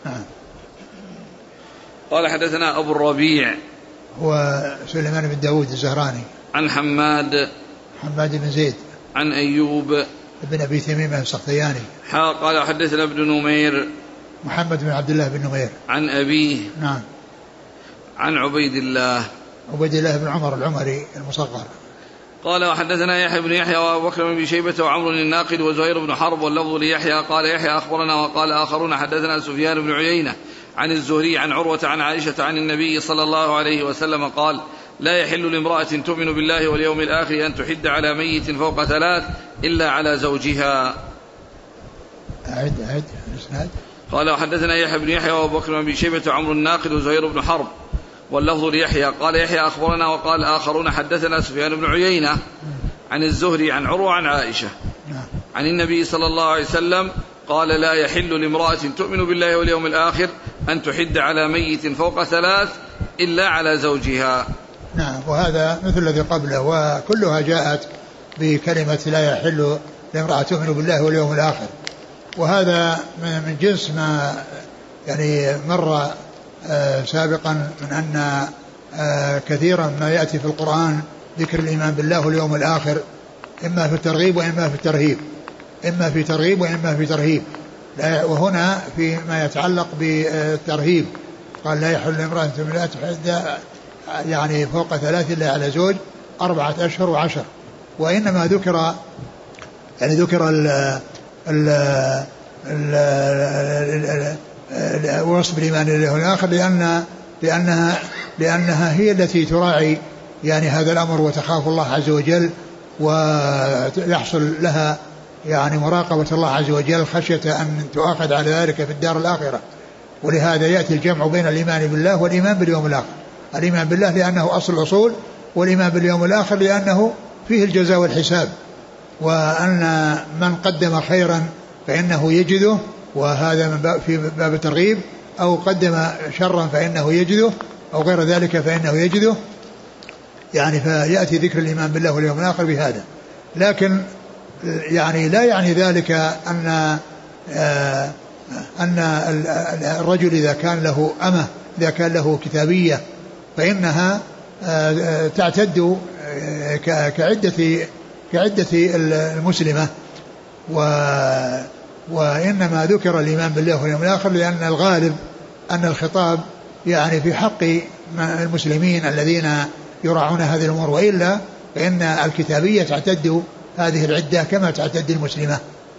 قال حدثنا أبو الربيع هو سليمان بن داود الزهراني عن حماد بن زيد عن أيوب ابن أبي تميمة السختياني. قال حدثنا ابن نمير محمد بن عبد الله بن نمير عن أبيه. نعم. عن عبيد الله بن عمر العمري المصغر. قال وحدثنا يحيى بن يحيى وأبو بكر بن شيبة وعمر الناقد وزهير بن حرب، واللفظ ليحيى قال يحيى أخبرنا، وقال آخرون حدثنا سفيان بن عيينة عن الزهري عن عروة عن عائشة عن النبي صلى الله عليه وسلم قال لا يحل لامرأة تؤمن بالله واليوم الآخر أن تحد على ميت فوق 3 إلا على زوجها. أعد الإسناد. قال وحدثنا يحيى بن يحيى وأبو بكر بن شيبة وعمر الناقد وزهير بن حرب، واللفظ ليحيى قال يحيى أخبرنا، وقال آخرون حدثنا سفيان بن عيينة عن الزهري عن عروة عن عائشة عن النبي صلى الله عليه وسلم قال لا يحل لامرأة تؤمن بالله واليوم الآخر أن تحد على ميت فوق 3 إلا على زوجها. نعم. وهذا مثل الذي قبله، وكلها جاءت بكلمة لا يحل لامرأة تؤمن بالله واليوم الآخر، وهذا من جنس ما يعني مر سابقا من أن كثيرا ما يأتي في القرآن ذكر الإيمان بالله واليوم الآخر إما في الترغيب وإما في الترهيب، إما في ترغيب وإما في ترهيب. وهنا فيما يتعلق بالترهيب قال لا يحل لامرأة لا تحد يعني فوق 3 إلا على زوج 4 أشهر و10. وإنما ذكر يعني ذكر وصف الإيمان بالله والآخر لأنها هي التي تراعي يعني هذا الأمر وتخاف الله عز وجل، ويحصل لها يعني مراقبة الله عز وجل خشية أن تؤاخذ على ذلك في الدار الآخرة. ولهذا يأتي الجمع بين الإيمان بالله والإيمان باليوم الآخر. الإيمان بالله لأنه أصل الأصول، والإيمان باليوم الآخر لأنه فيه الجزاء والحساب، وأن من قدم خيرا فإنه يجده، وهذا من في باب الترغيب، أو قدم شرا فإنه يجده، أو غير ذلك فإنه يجده، يعني فيأتي ذكر الإيمان بالله واليوم الآخر بهذا. لكن يعني لا يعني ذلك أن الرجل إذا كان له أمة، إذا كان له كتابية، فإنها تعتد كعدة المسلمة، وإنما ذكر الإيمان بالله واليوم الآخر لأن الغالب أن الخطاب يعني في حق المسلمين الذين يراعون هذه الأمور، وإلا فإن الكتابية تعتد هذه العدة كما تعتد المسلمة.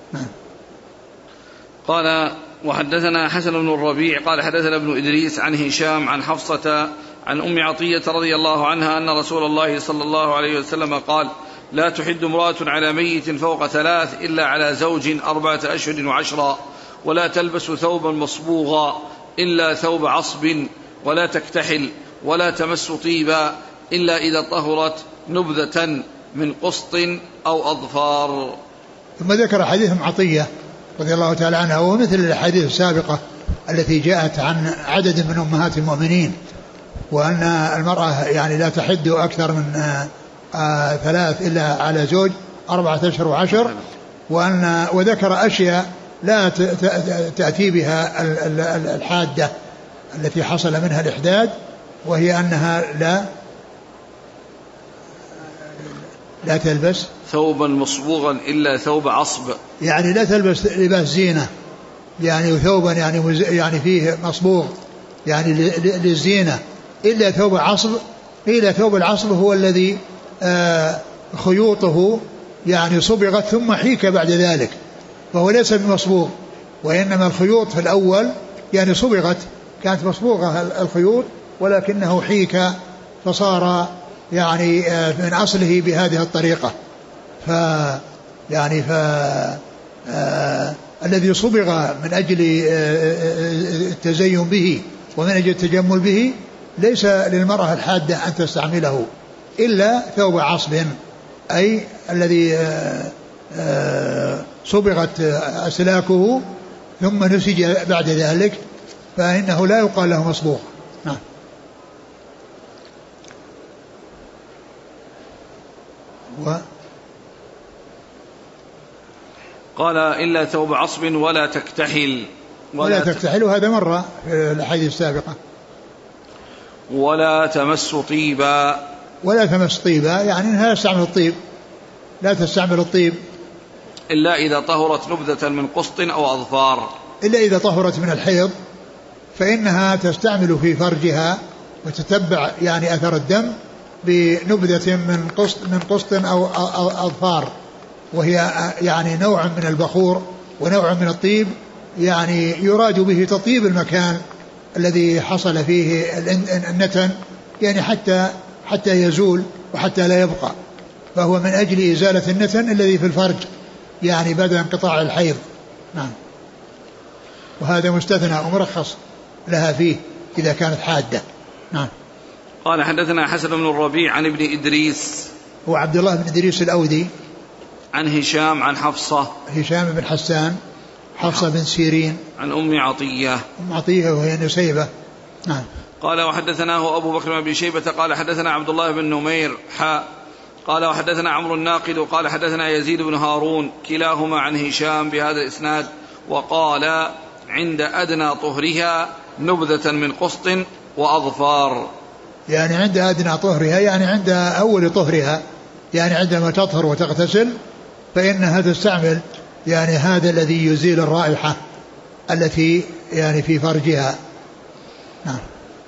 قال وحدثنا حسن بن الربيع قال حدثنا ابن إدريس عن هشام عن حفصة عن أم عطية رضي الله عنها أن رسول الله صلى الله عليه وسلم قال لا تحد امرأة على ميت فوق 3 إلا على زوج 4 أشهر و10، ولا تلبس ثوبا مصبوغا إلا ثوب عصب، ولا تكتحل، ولا تمس طيبا إلا إذا طهرت نبذة من قسط أو أظفار. ثم ذكر حديث ام عطية رضي الله تعالى عنها، ومثل الحديث السابقة التي جاءت عن عدد من أمهات المؤمنين، وأن المرأة يعني لا تحد أكثر من 3 إلا على زوج 4 أشهر و10، وذكر أشياء لا تأتي بها الحادة التي حصل منها الإحداد، وهي أنها لا تلبس ثوبا مصبوغا إلا ثوب عصب، يعني لا تلبس لباس زينة، يعني ثوبا يعني فيه مصبوغ يعني للزينة إلا ثوب عصب. إلا ثوب العصب هو الذي خيوطه يعني صبغت ثم حيك بعد ذلك، فهو ليس بمصبوغ، وإنما الخيوط في الأول يعني صبغت، كانت مصبوغة الخيوط ولكنه حيك فصار يعني من أصله بهذه الطريقة. الذي صبغ من أجل التزين به ومن أجل التجمل به ليس للمرأة الحادة أن تستعمله إلا ثوب عصب، أي الذي صبغت أسلاكه ثم نسج بعد ذلك، فإنه لا يقال له مصبوغ. نعم. قال إلا ثوب عصب ولا تكتحل. ولا تكتحل، هذا مرة في الأحاديث السابقة. ولا تمس طيبا. ولا تمس طيبا يعني لا تستعمل الطيب، لا تستعمل الطيب إلا إذا طهرت نبذة من قسط أو أظفار. إلا إذا طهرت من الحيض فإنها تستعمل في فرجها وتتبع يعني أثر الدم بنبذة من قسط أو أظفار، وهي يعني نوع من البخور ونوع من الطيب، يعني يراد به تطيب المكان الذي حصل فيه النتن، يعني حتى يزول وحتى لا يبقى، فهو من أجل إزالة النتن الذي في الفرج يعني بعد انقطاع الحيض. نعم. وهذا مستثنى ومرخص لها فيه إذا كانت حادة. نعم. قال حدثنا حسن بن الربيع عن ابن إدريس، هو عبد الله بن إدريس الأودي، عن هشام عن حفصة، هشام بن حسان، حفصة بن سيرين، عن أم عطية، أم عطية وهي نسيبة. نعم. قال وحدثناه أبو بكر بن شيبة قال حدثنا عبد الله بن نمير قال وحدثنا عمرو الناقد قال حدثنا يزيد بن هارون كلاهما عن هشام بهذا الإسناد، وقال عند أدنى طهرها نبذة من قسط وأظفار. يعني عند أدنى طهرها يعني عند أول طهرها، يعني عندما تطهر وتغتسل فإنها تستعمل يعني هذا الذي يزيل الرائحة التي يعني في فرجها. نعم.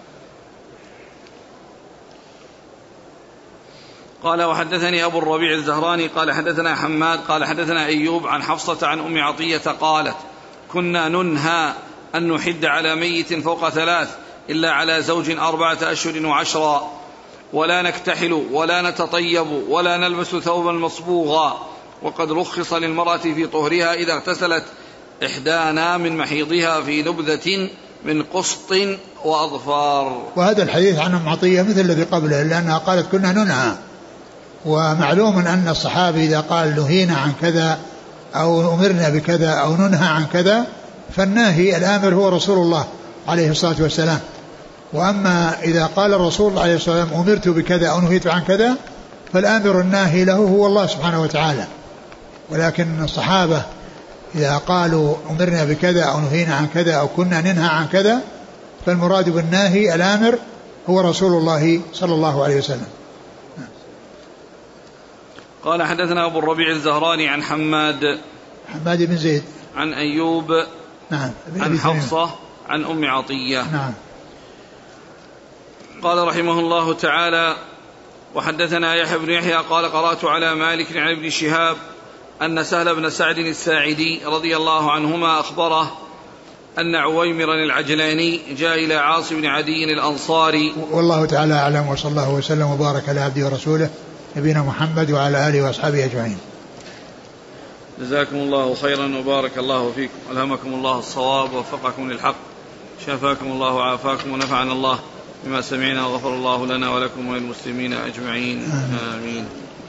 قال وحدثني أبو الربيع الزهراني قال حدثنا حماد قال حدثنا أيوب عن حفصة عن أم عطية قالت كنا ننهى أن نحد على ميت فوق 3 إلا على زوج 4 أشهر و10، ولا نكتحل ولا نتطيب ولا نلبس ثوبا مصبوغا، وقد رخص للمرأة في طهرها إذا اغتسلت إحدانا من محيضها في نبذة من قسط وأظفار. وهذا الحديث عن أم عطية مثل الذي قبله، لأنها قالت كنا ننهى، ومعلوم أن الصحابي إذا قال نهينا عن كذا أو أمرنا بكذا أو ننهى عن كذا فالناهي الآمر هو رسول الله عليه الصلاة والسلام. وأما إذا قال الرسول عليه الصلاة والسلام أمرت بكذا أو نهيت عن كذا فالآمر الناهي له هو الله سبحانه وتعالى. ولكن الصحابة إذا قالوا أمرنا بكذا أو نهينا عن كذا أو كنا ننهى عن كذا فالمراد بالناهي الآمر هو رسول الله صلى الله عليه وسلم. قال حدثنا أبو الربيع الزهراني عن حماد بن زيد عن أيوب نعم عن حفصة عن أم عطية. نعم. قال رحمه الله تعالى وحدثنا يحيى بن يحيى قال قرأت على مالك عن ابن شهاب أن سهل بن سعد الساعدي رضي الله عنهما أخبره أن عويمرا العجلاني جاء إلى عاصم بن عدي الأنصاري. والله تعالى أعلم، وصلى الله وسلم وبارك على عبده ورسوله نبينا محمد وعلى آله وأصحابه أجمعين. جزاكم الله خيرا وبارك الله فيكم، ألهمكم الله الصواب ووفقكم للحق، شفاكم الله وعافاكم ونفعنا الله بما سمعنا وغفر الله لنا ولكم وللمسلمين أجمعين آمين.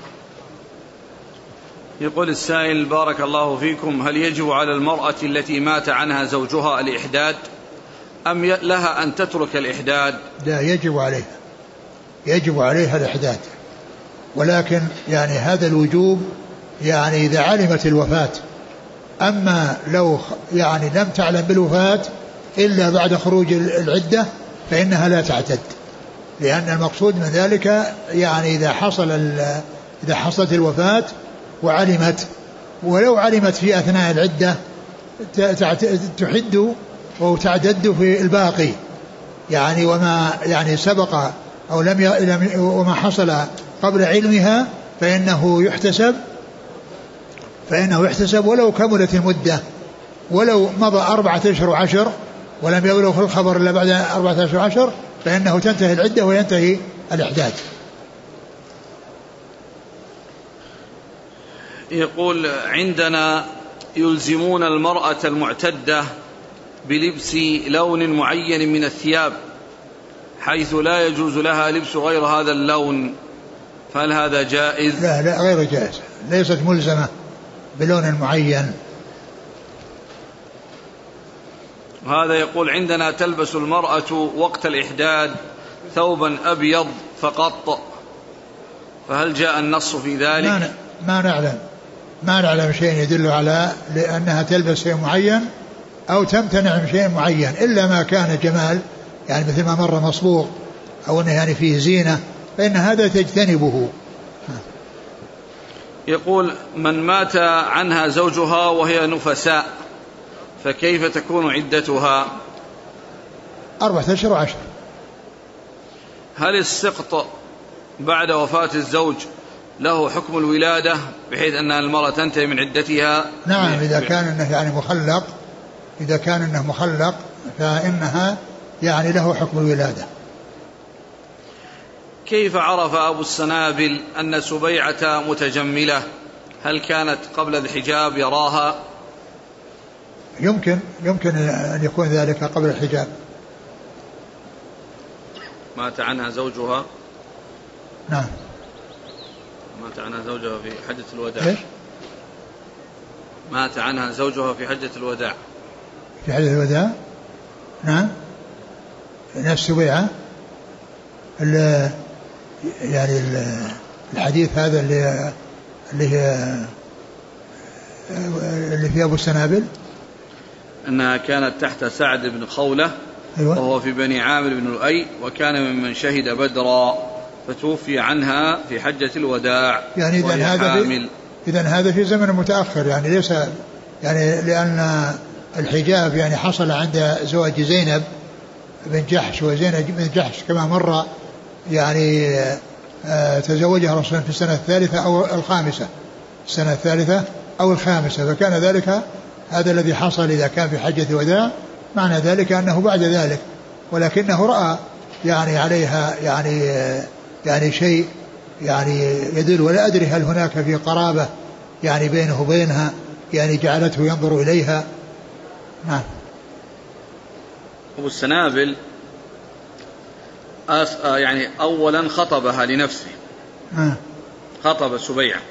يقول السائل بارك الله فيكم هل يجب على المرأة التي مات عنها زوجها الإحداد أم لها أن تترك الإحداد؟ لا، يجب عليها الإحداد، ولكن يعني هذا الوجوب يعني إذا علمت الوفاة. أما لو يعني لم تعلم بالوفاة إلا بعد خروج العدة فإنها لا تعتد، لأن المقصود من ذلك يعني إذا حصلت الوفاة وعلمت، ولو علمت في أثناء العدة تحد وتعتد في الباقي، يعني وما يعني سبق أو وما حصل قبل علمها فإنه يحتسب ولو كملت المدة، ولو مضى 4 أشهر و10 ولم يبلغ الخبر إلا بعد 4 أشهر و10 فإنه تنتهي العدة وينتهي الإحداث. يقول عندنا يلزمون المرأة المعتدة بلبس لون معين من الثياب حيث لا يجوز لها لبس غير هذا اللون، فهل هذا جائز؟ لا غير جائز، ليست ملزمة بلون معين. هذا يقول عندنا تلبس المرأة وقت الإحداد ثوبا أبيض فقط، فهل جاء النص في ذلك؟ ما نعلم شيء يدل على لأنها تلبس شيء معين أو تمتنع من شيء معين، إلا ما كان جمال، يعني مثل ما مر مصبوغ أو أنه يعني فيه زينة، فإن هذا تجتنبه. يقول من مات عنها زوجها وهي نفساء فكيف تكون عدتها؟ 4 أشهر و10. هل السقط بعد وفاة الزوج له حكم الولادة بحيث أن المرأة تنتهي من عدتها؟ نعم، إذا كان أنه يعني مخلق، إذا كان أنه مخلق فإنها يعني له حكم الولادة. كيف عرف أبو السنابل أن سبيعة متجملة؟ هل كانت قبل الحجاب يراها؟ يمكن أن يكون ذلك قبل الحجاب. مات عنها زوجها. نعم، مات عنها زوجها في حجة الوداع. إيش؟ مات عنها زوجها في حجة الوداع. في حجة الوداع، نعم، نفس سبيعة. يعني الحديث هذا اللي في أبو السنابل أنها كانت تحت سعد بن خولة. أيوة. وهو في بني عامر بن لؤي، وكان ممن شهد بدرا، فتوفي عنها في حجة الوداع. يعني إذن هذا في زمن متأخر، يعني ليس يعني لأن الحجاب يعني حصل عند زواج زينب بن جحش، وزينب بن جحش كما مر يعني تزوجها رسول في السنة الثالثة أو الخامسة، السنة الثالثة أو الخامسة، فكان ذلك هذا الذي حصل إذا كان في حجة الوداع، معنى ذلك أنه بعد ذلك، ولكنه رأى يعني عليها يعني شيء يعني يدل، ولا أدري هل هناك في قرابة يعني بينه وبينها يعني جعلته ينظر إليها. نعم. أبو السنابل يعني أولا خطبها لنفسه، خطب سبيعة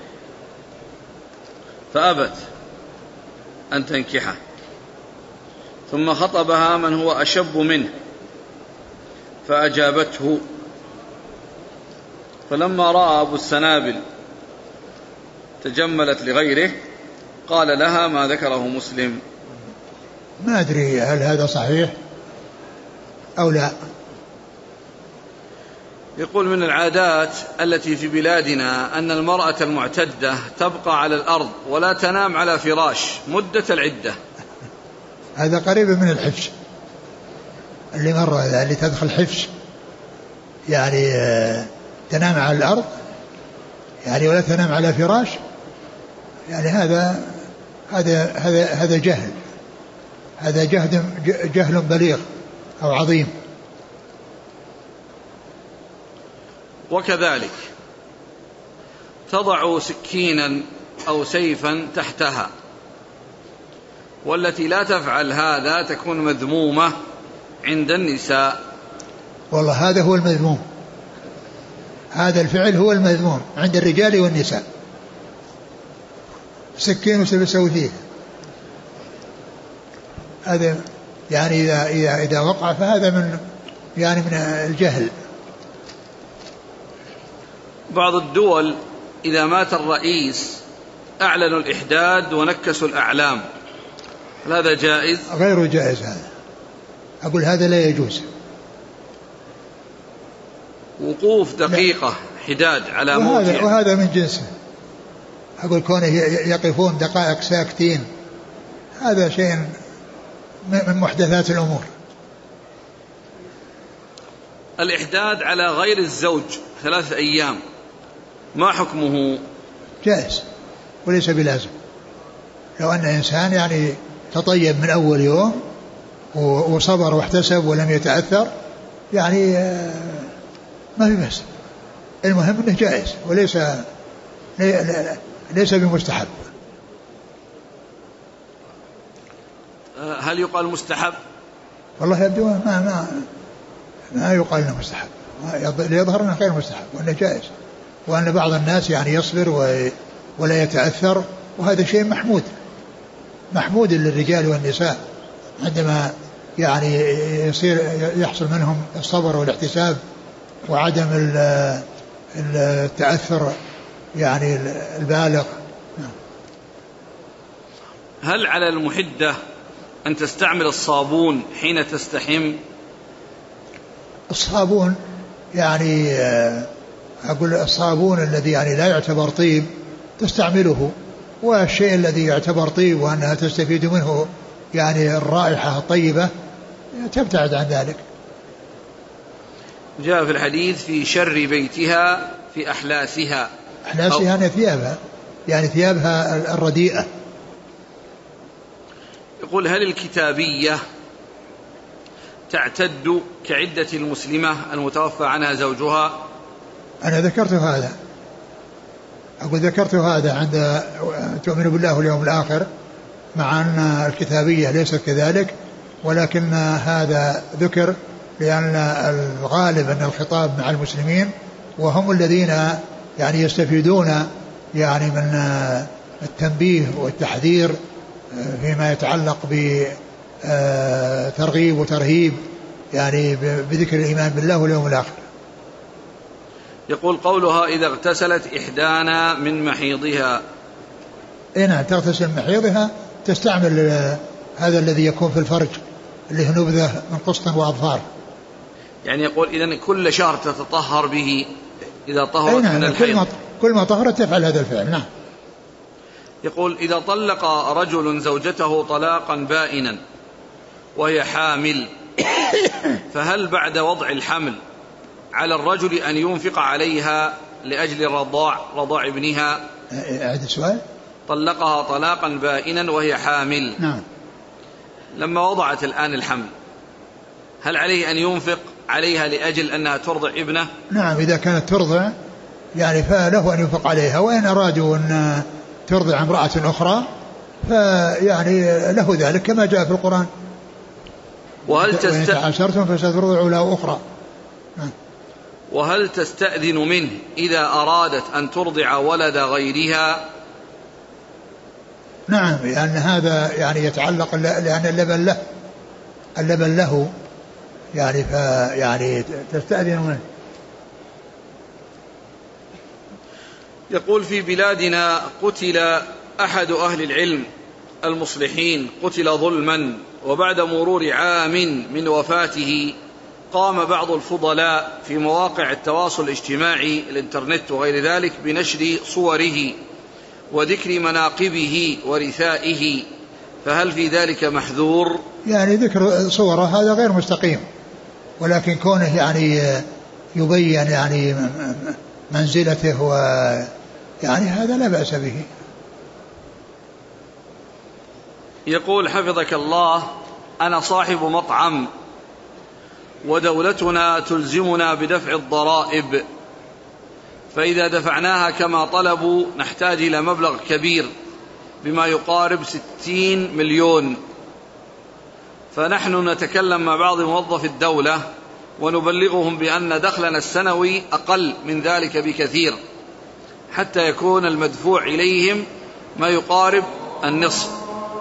فأبت أن تنكحه، ثم خطبها من هو أشب منه فأجابته، فلما رأى أبو السنابل تجملت لغيره قال لها ما ذكره مسلم. ما أدري هل هذا صحيح أو لا. يقول من العادات التي في بلادنا أن المرأة المعتدة تبقى على الأرض ولا تنام على فراش مدة العدة. هذا قريب من الحفش اللي مر، اللي تدخل حفش يعني تنام على الأرض يعني ولا تنام على فراش، يعني هذا جهل، هذا جهل بليغ أو عظيم. وكذلك تضع سكينا أو سيفا تحتها، والتي لا تفعل هذا تكون مذمومة عند النساء. والله هذا هو المذموم، هذا الفعل هو المذموم عند الرجال والنساء. سكين وسيف فيه، هذا يعني إذا وقع فهذا من الجهل. بعض الدول إذا مات الرئيس أعلنوا الإحداد ونكسوا الأعلام، هذا جائز؟ غير جائز، هذا أقول هذا لا يجوز. وقوف دقيقة حداد على موت، وهذا من جنسه. أقول كونه يقفون دقائق ساكتين، هذا شيء من محدثات الأمور. الإحداد على غير الزوج 3 أيام ما حكمه؟ جائز وليس بلازم. لو أن إنسان يعني تطيب من أول يوم وصبر واحتسب ولم يتأثر يعني ما في بس، المهم أنه جائز وليس ليس بمستحب. هل يقال مستحب؟ والله يبدو ما يقال انه مستحب، يظهر انه غير مستحب وانه جائز، وان بعض الناس يعني يصبر ولا يتاثر، وهذا شيء محمود للرجال والنساء عندما يعني يحصل منهم الصبر والاحتساب وعدم التاثر يعني البالغ. هل على المحدة أن تستعمل الصابون حين تستحم؟ الصابون يعني أقول الصابون الذي يعني لا يعتبر طيب تستعمله، والشيء الذي يعتبر طيب وأنها تستفيد منه يعني الرائحة الطيبة تبتعد عن ذلك. جاء في الحديث في شر بيتها في أحلاسها. أحلاسها يعني ثيابها، يعني ثيابها الرديئة. يقول هل الكتابية تعتد كعدة المسلمة المتوفى عنها زوجها؟ أنا ذكرت هذا، أقول ذكرت هذا عند تؤمن بالله واليوم الآخر، مع أن الكتابية ليست كذلك، ولكن هذا ذكر لأن الغالب أن الخطاب مع المسلمين، وهم الذين يعني يستفيدون يعني من التنبيه والتحذير فيما يتعلق بترغيب وترهيب يعني بذكر الإيمان بالله واليوم الآخر. يقول قولها إذا اغتسلت إحدانا من محيضها. نعم، تغتسل من محيضها، تستعمل هذا الذي يكون في الفرج اللي هو نبذة من قسط وأظفار. يعني يقول إذن كل شهر تتطهر به إذا طهرت من الحيض. كل ما طهرت تفعل هذا الفعل. نعم. يقول إذا طلق رجل زوجته طلاقا بائنا وهي حامل، فهل بعد وضع الحمل على الرجل أن ينفق عليها لأجل رضاع ابنها؟ هذا السؤال. طلقها طلاقا بائنا وهي حامل. نعم. لما وضعت الآن الحمل، هل عليه أن ينفق عليها لأجل أنها ترضع ابنه؟ نعم، إذا كانت ترضع يعني فله أن ينفق عليها، وإن أرادوا أن ترضع امرأة أخرى فيعني له ذلك كما جاء في القرآن. وإن تعاشرتم فسترضع له أخرى. وهل تستأذن منه إذا أرادت أن ترضع ولد غيرها؟ نعم، لأن هذا يعني يتعلق، لأن اللبن له يعني يعني تستأذن منه. يقول في بلادنا قتل أحد أهل العلم المصلحين، قتل ظلما، وبعد مرور عام من وفاته قام بعض الفضلاء في مواقع التواصل الاجتماعي الانترنت وغير ذلك بنشر صوره وذكر مناقبه ورثائه، فهل في ذلك محذور؟ يعني ذكر صوره هذا غير مستقيم، ولكن كونه يعني يبين يعني منزلته يعني هذا لا بأس به. يقول حفظك الله أنا صاحب مطعم ودولتنا تلزمنا بدفع الضرائب، فإذا دفعناها كما طلبوا نحتاج إلى مبلغ كبير بما يقارب 60 مليون، فنحن نتكلم مع بعض موظفي الدولة ونبلغهم بأن دخلنا السنوي أقل من ذلك بكثير، حتى يكون المدفوع إليهم ما يقارب النصف.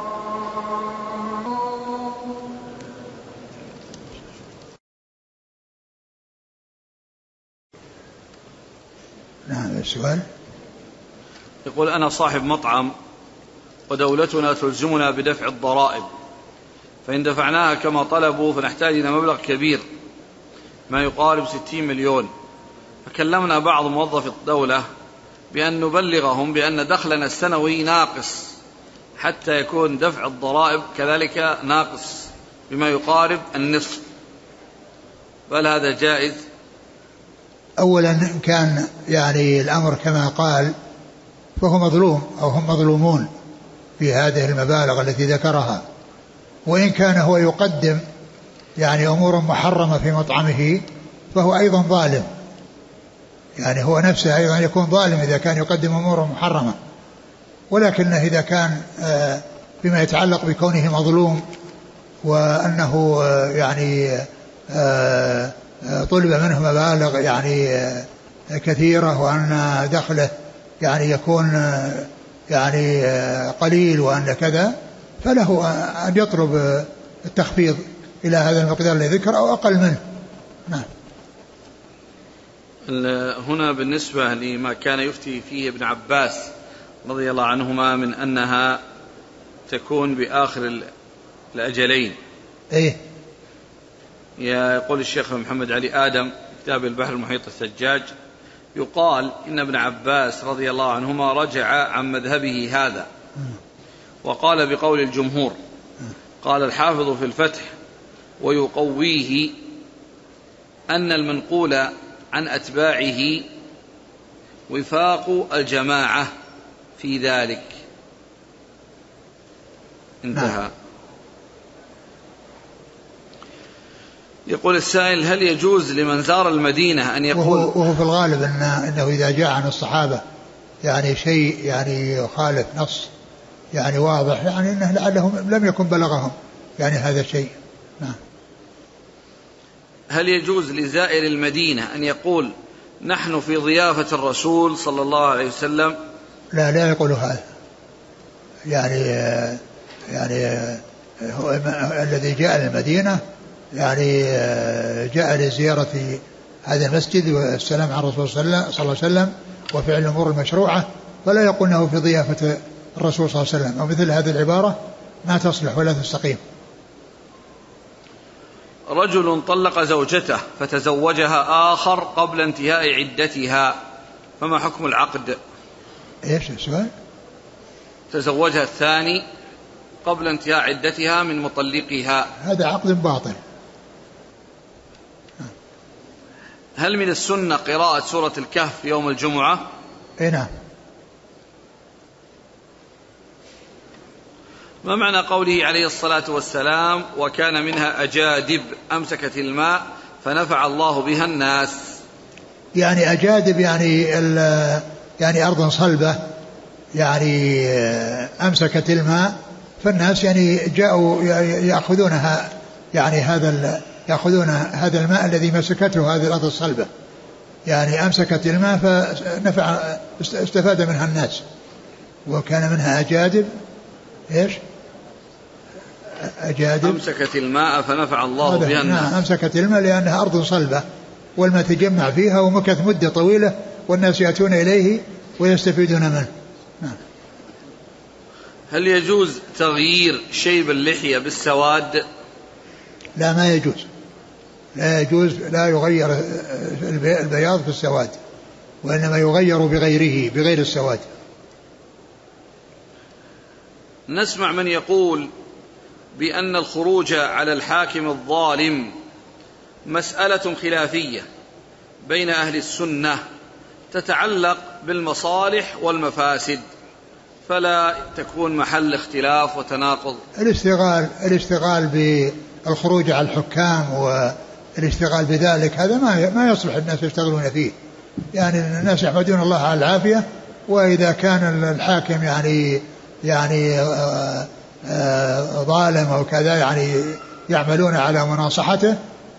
نعم، السؤال. يقول أنا صاحب مطعم ودولتنا تلزمنا بدفع الضرائب، فإن دفعناها كما طلبوا فنحتاج إلى مبلغ كبير ما يقارب 60 مليون، فكلمنا بعض موظفي الدولة بأن نبلغهم بأن دخلنا السنوي ناقص، حتى يكون دفع الضرائب كذلك ناقص بما يقارب النصف، بل هذا جائز؟ أولا إن كان يعني الأمر كما قال فهو مظلوم أو هم مظلومون في هذه المبالغ التي ذكرها، وإن كان هو يقدم يعني أمور محرمة في مطعمه فهو أيضا ظالم، يعني هو نفسه أيضا يكون ظالم إذا كان يقدم أمور محرمة. ولكنه إذا كان بما يتعلق بكونه مظلوم وأنه يعني طلب منه مبالغ يعني كثيرة وأن دخله يعني يكون يعني قليل وأن كذا، فله أن يطلب التخفيض إلى هذا المقدار الذي ذكر أو أقل منه. نعم. هنا بالنسبة لما كان يفتي فيه ابن عباس رضي الله عنهما من أنها تكون بآخر الأجلين، يقول الشيخ محمد علي آدم كتاب البحر المحيط الثجاج، يقال إن ابن عباس رضي الله عنهما رجع عن مذهبه هذا وقال بقول الجمهور. قال الحافظ في الفتح: ويقويه أن المنقول عن أتباعه وفاق الجماعة في ذلك. انتهى. يقول السائل: هل يجوز لمن زار المدينة أن يقول، وهو في الغالب أنه إذا جاء عن الصحابة يعني شيء يعني يخالف نص يعني واضح يعني أنه لعلهم لم يكن بلغهم يعني هذا الشيء. نعم. هل يجوز لزائر المدينة أن يقول نحن في ضيافة الرسول صلى الله عليه وسلم؟ لا يقول هذا، يعني هو الذي جاء للمدينة يعني جاء لزيارة هذا المسجد والسلام على الرسول صلى الله عليه وسلم وفعل الأمور المشروعة، فلا يقول أنه في ضيافة الرسول صلى الله عليه وسلم، أو مثل هذه العبارة ما تصلح ولا تستقيم. رجل طلق زوجته فتزوجها آخر قبل انتهاء عدتها، فما حكم العقد؟ ايش السؤال؟ تزوجها الثاني قبل انتهاء عدتها من مطلقها، هذا عقد باطل. هل من السنة قراءة سورة الكهف يوم الجمعة؟ نعم. ما معنى قوله عليه الصلاة والسلام: وكان منها أجادب أمسكت الماء فنفع الله بها الناس؟ يعني أجادب يعني أرض صلبة يعني أمسكت الماء، فالناس يعني جاءوا يأخذونها يعني يأخذون هذا الماء الذي مسكته هذه الأرض الصلبة، يعني أمسكت الماء فنفع استفاد منها الناس. وكان منها أجادب ايش؟ أجادب أمسكت الماء فنفع الله بها الناس. نعم، أمسكت الماء لأنها أرض صلبة والماء تجمع فيها ومكث مدة طويلة والناس يأتون إليه ويستفيدون منه. نعم. هل يجوز تغيير شيب اللحية بالسواد؟ لا، ما يجوز، لا يجوز، لا يغير البياض في السواد، وإنما يغير بغيره بغير السواد. نسمع من يقول بأن الخروج على الحاكم الظالم مسألة خلافية بين أهل السنة تتعلق بالمصالح والمفاسد، فلا تكون محل اختلاف وتناقض. الاشتغال بالخروج على الحكام والاشتغال بذلك هذا ما يصلح الناس يشتغلون فيه، يعني الناس يحمدون الله على العافية، وإذا كان الحاكم يعني ظالم أو كذا يعني يعملون على مناصحته،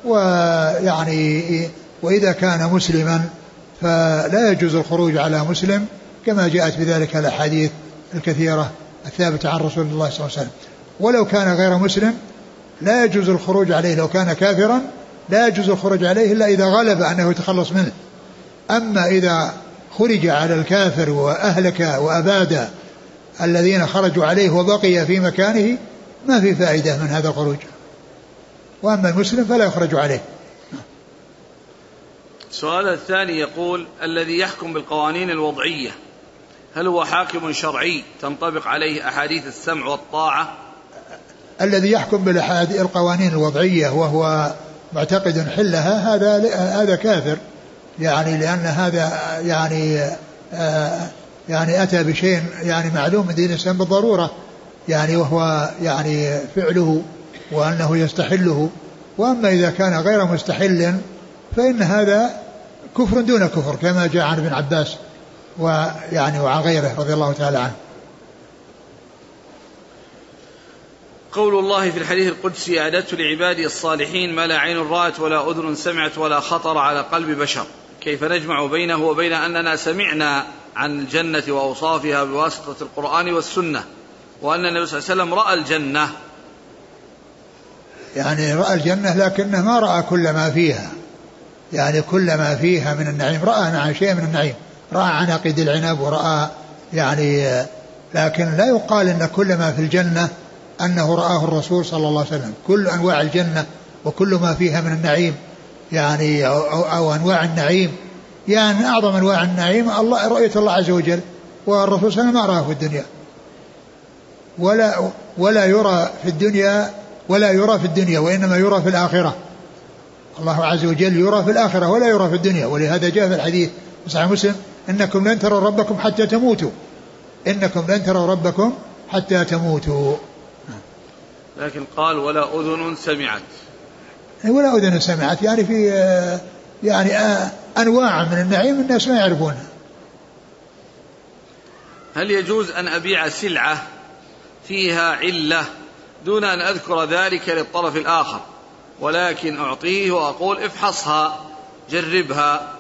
ويعني وإذا كان مسلما فلا يجوز الخروج على مسلم كما جاءت بذلك الأحاديث الكثيرة الثابتة عن رسول الله صلى الله عليه وسلم. ولو كان غير مسلم لا يجوز الخروج عليه، لو كان كافرا لا يجوز الخروج عليه إلا إذا غلب أنه يتخلص منه. أما إذا خرج على الكافر وأهلك وأباد الذين خرجوا عليه وبقي في مكانه ما في فائدة من هذا الخروج. وأما المسلم فلا يخرج عليه. السؤال الثاني يقول: الذي يحكم بالقوانين الوضعية هل هو حاكم شرعي تنطبق عليه أحاديث السمع والطاعة؟ الذي يحكم بالقوانين الوضعية وهو معتقد حلها هذا كافر، يعني لأن هذا يعني أتى بشيء يعني معلوم من دين الإسلام بالضرورة، يعني وهو يعني فعله وأنه يستحله وأما إذا كان غير مستحل فإن هذا كفر دون كفر كما جاء عن ابن عباس وعن غيره رضي الله تعالى عنه. قول الله في الحديث القدسي: أعددت لعبادي الصالحين ما لا عين رأت ولا أذن سمعت ولا خطر على قلب بشر. كيف نجمع بينه وبين أننا سمعنا عن الجنة وأوصافها بواسطة القرآن والسنة، وأن النبي صلى الله عليه وسلم رأى الجنة؟ يعني رأى الجنة لكنه ما رأى كل ما فيها، يعني كل ما فيها من النعيم، رأى شيء من النعيم، رأى عناقيد العنب ورأى يعني، لكن لا يقال أن كل ما في الجنة أنه رآه الرسول صلى الله عليه وسلم. كل أنواع الجنة وكل ما فيها من النعيم يعني أو أنواع النعيم، يعني أعظم أنواع النعيم رؤية الله عز وجل، والرسول صلى الله عليه وسلم ما رآه في الدنيا ولا يرى في الدنيا وإنما يرى في الآخرة. الله عز وجل يرى في الآخرة ولا يرى في الدنيا، ولهذا جاء في الحديث صحيح مسلم: إنكم لن تروا ربكم حتى تموتوا، إنكم لن تروا ربكم حتى تموتوا. لكن قال: ولا أذن سمعت، ولا أذن سمعت، يعني في يعني أنواع من النعيم الناس ما يعرفونها. هل يجوز أن أبيع سلعة فيها علة دون أن أذكر ذلك للطرف الآخر، ولكن أعطيه وأقول افحصها جربها؟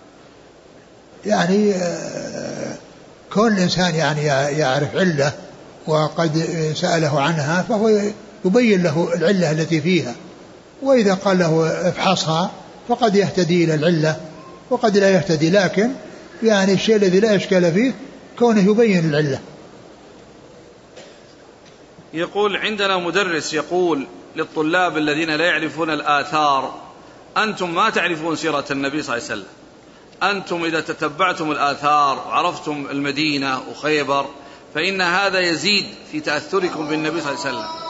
يعني كون الإنسان يعني يعرف علة وقد سأله عنها فهو يبين له العلة التي فيها، وإذا قال له افحصها فقد يهتدي إلى العلة وقد لا يهتدي، لكن يعني الشيء الذي لا إشكال فيه كونه يبين العلة. يقول: عندنا مدرس يقول للطلاب الذين لا يعرفون الآثار: أنتم ما تعرفون سيرة النبي صلى الله عليه وسلم، أنتم إذا تتبعتم الآثار وعرفتم المدينة وخيبر فإن هذا يزيد في تأثركم بالنبي صلى الله عليه وسلم.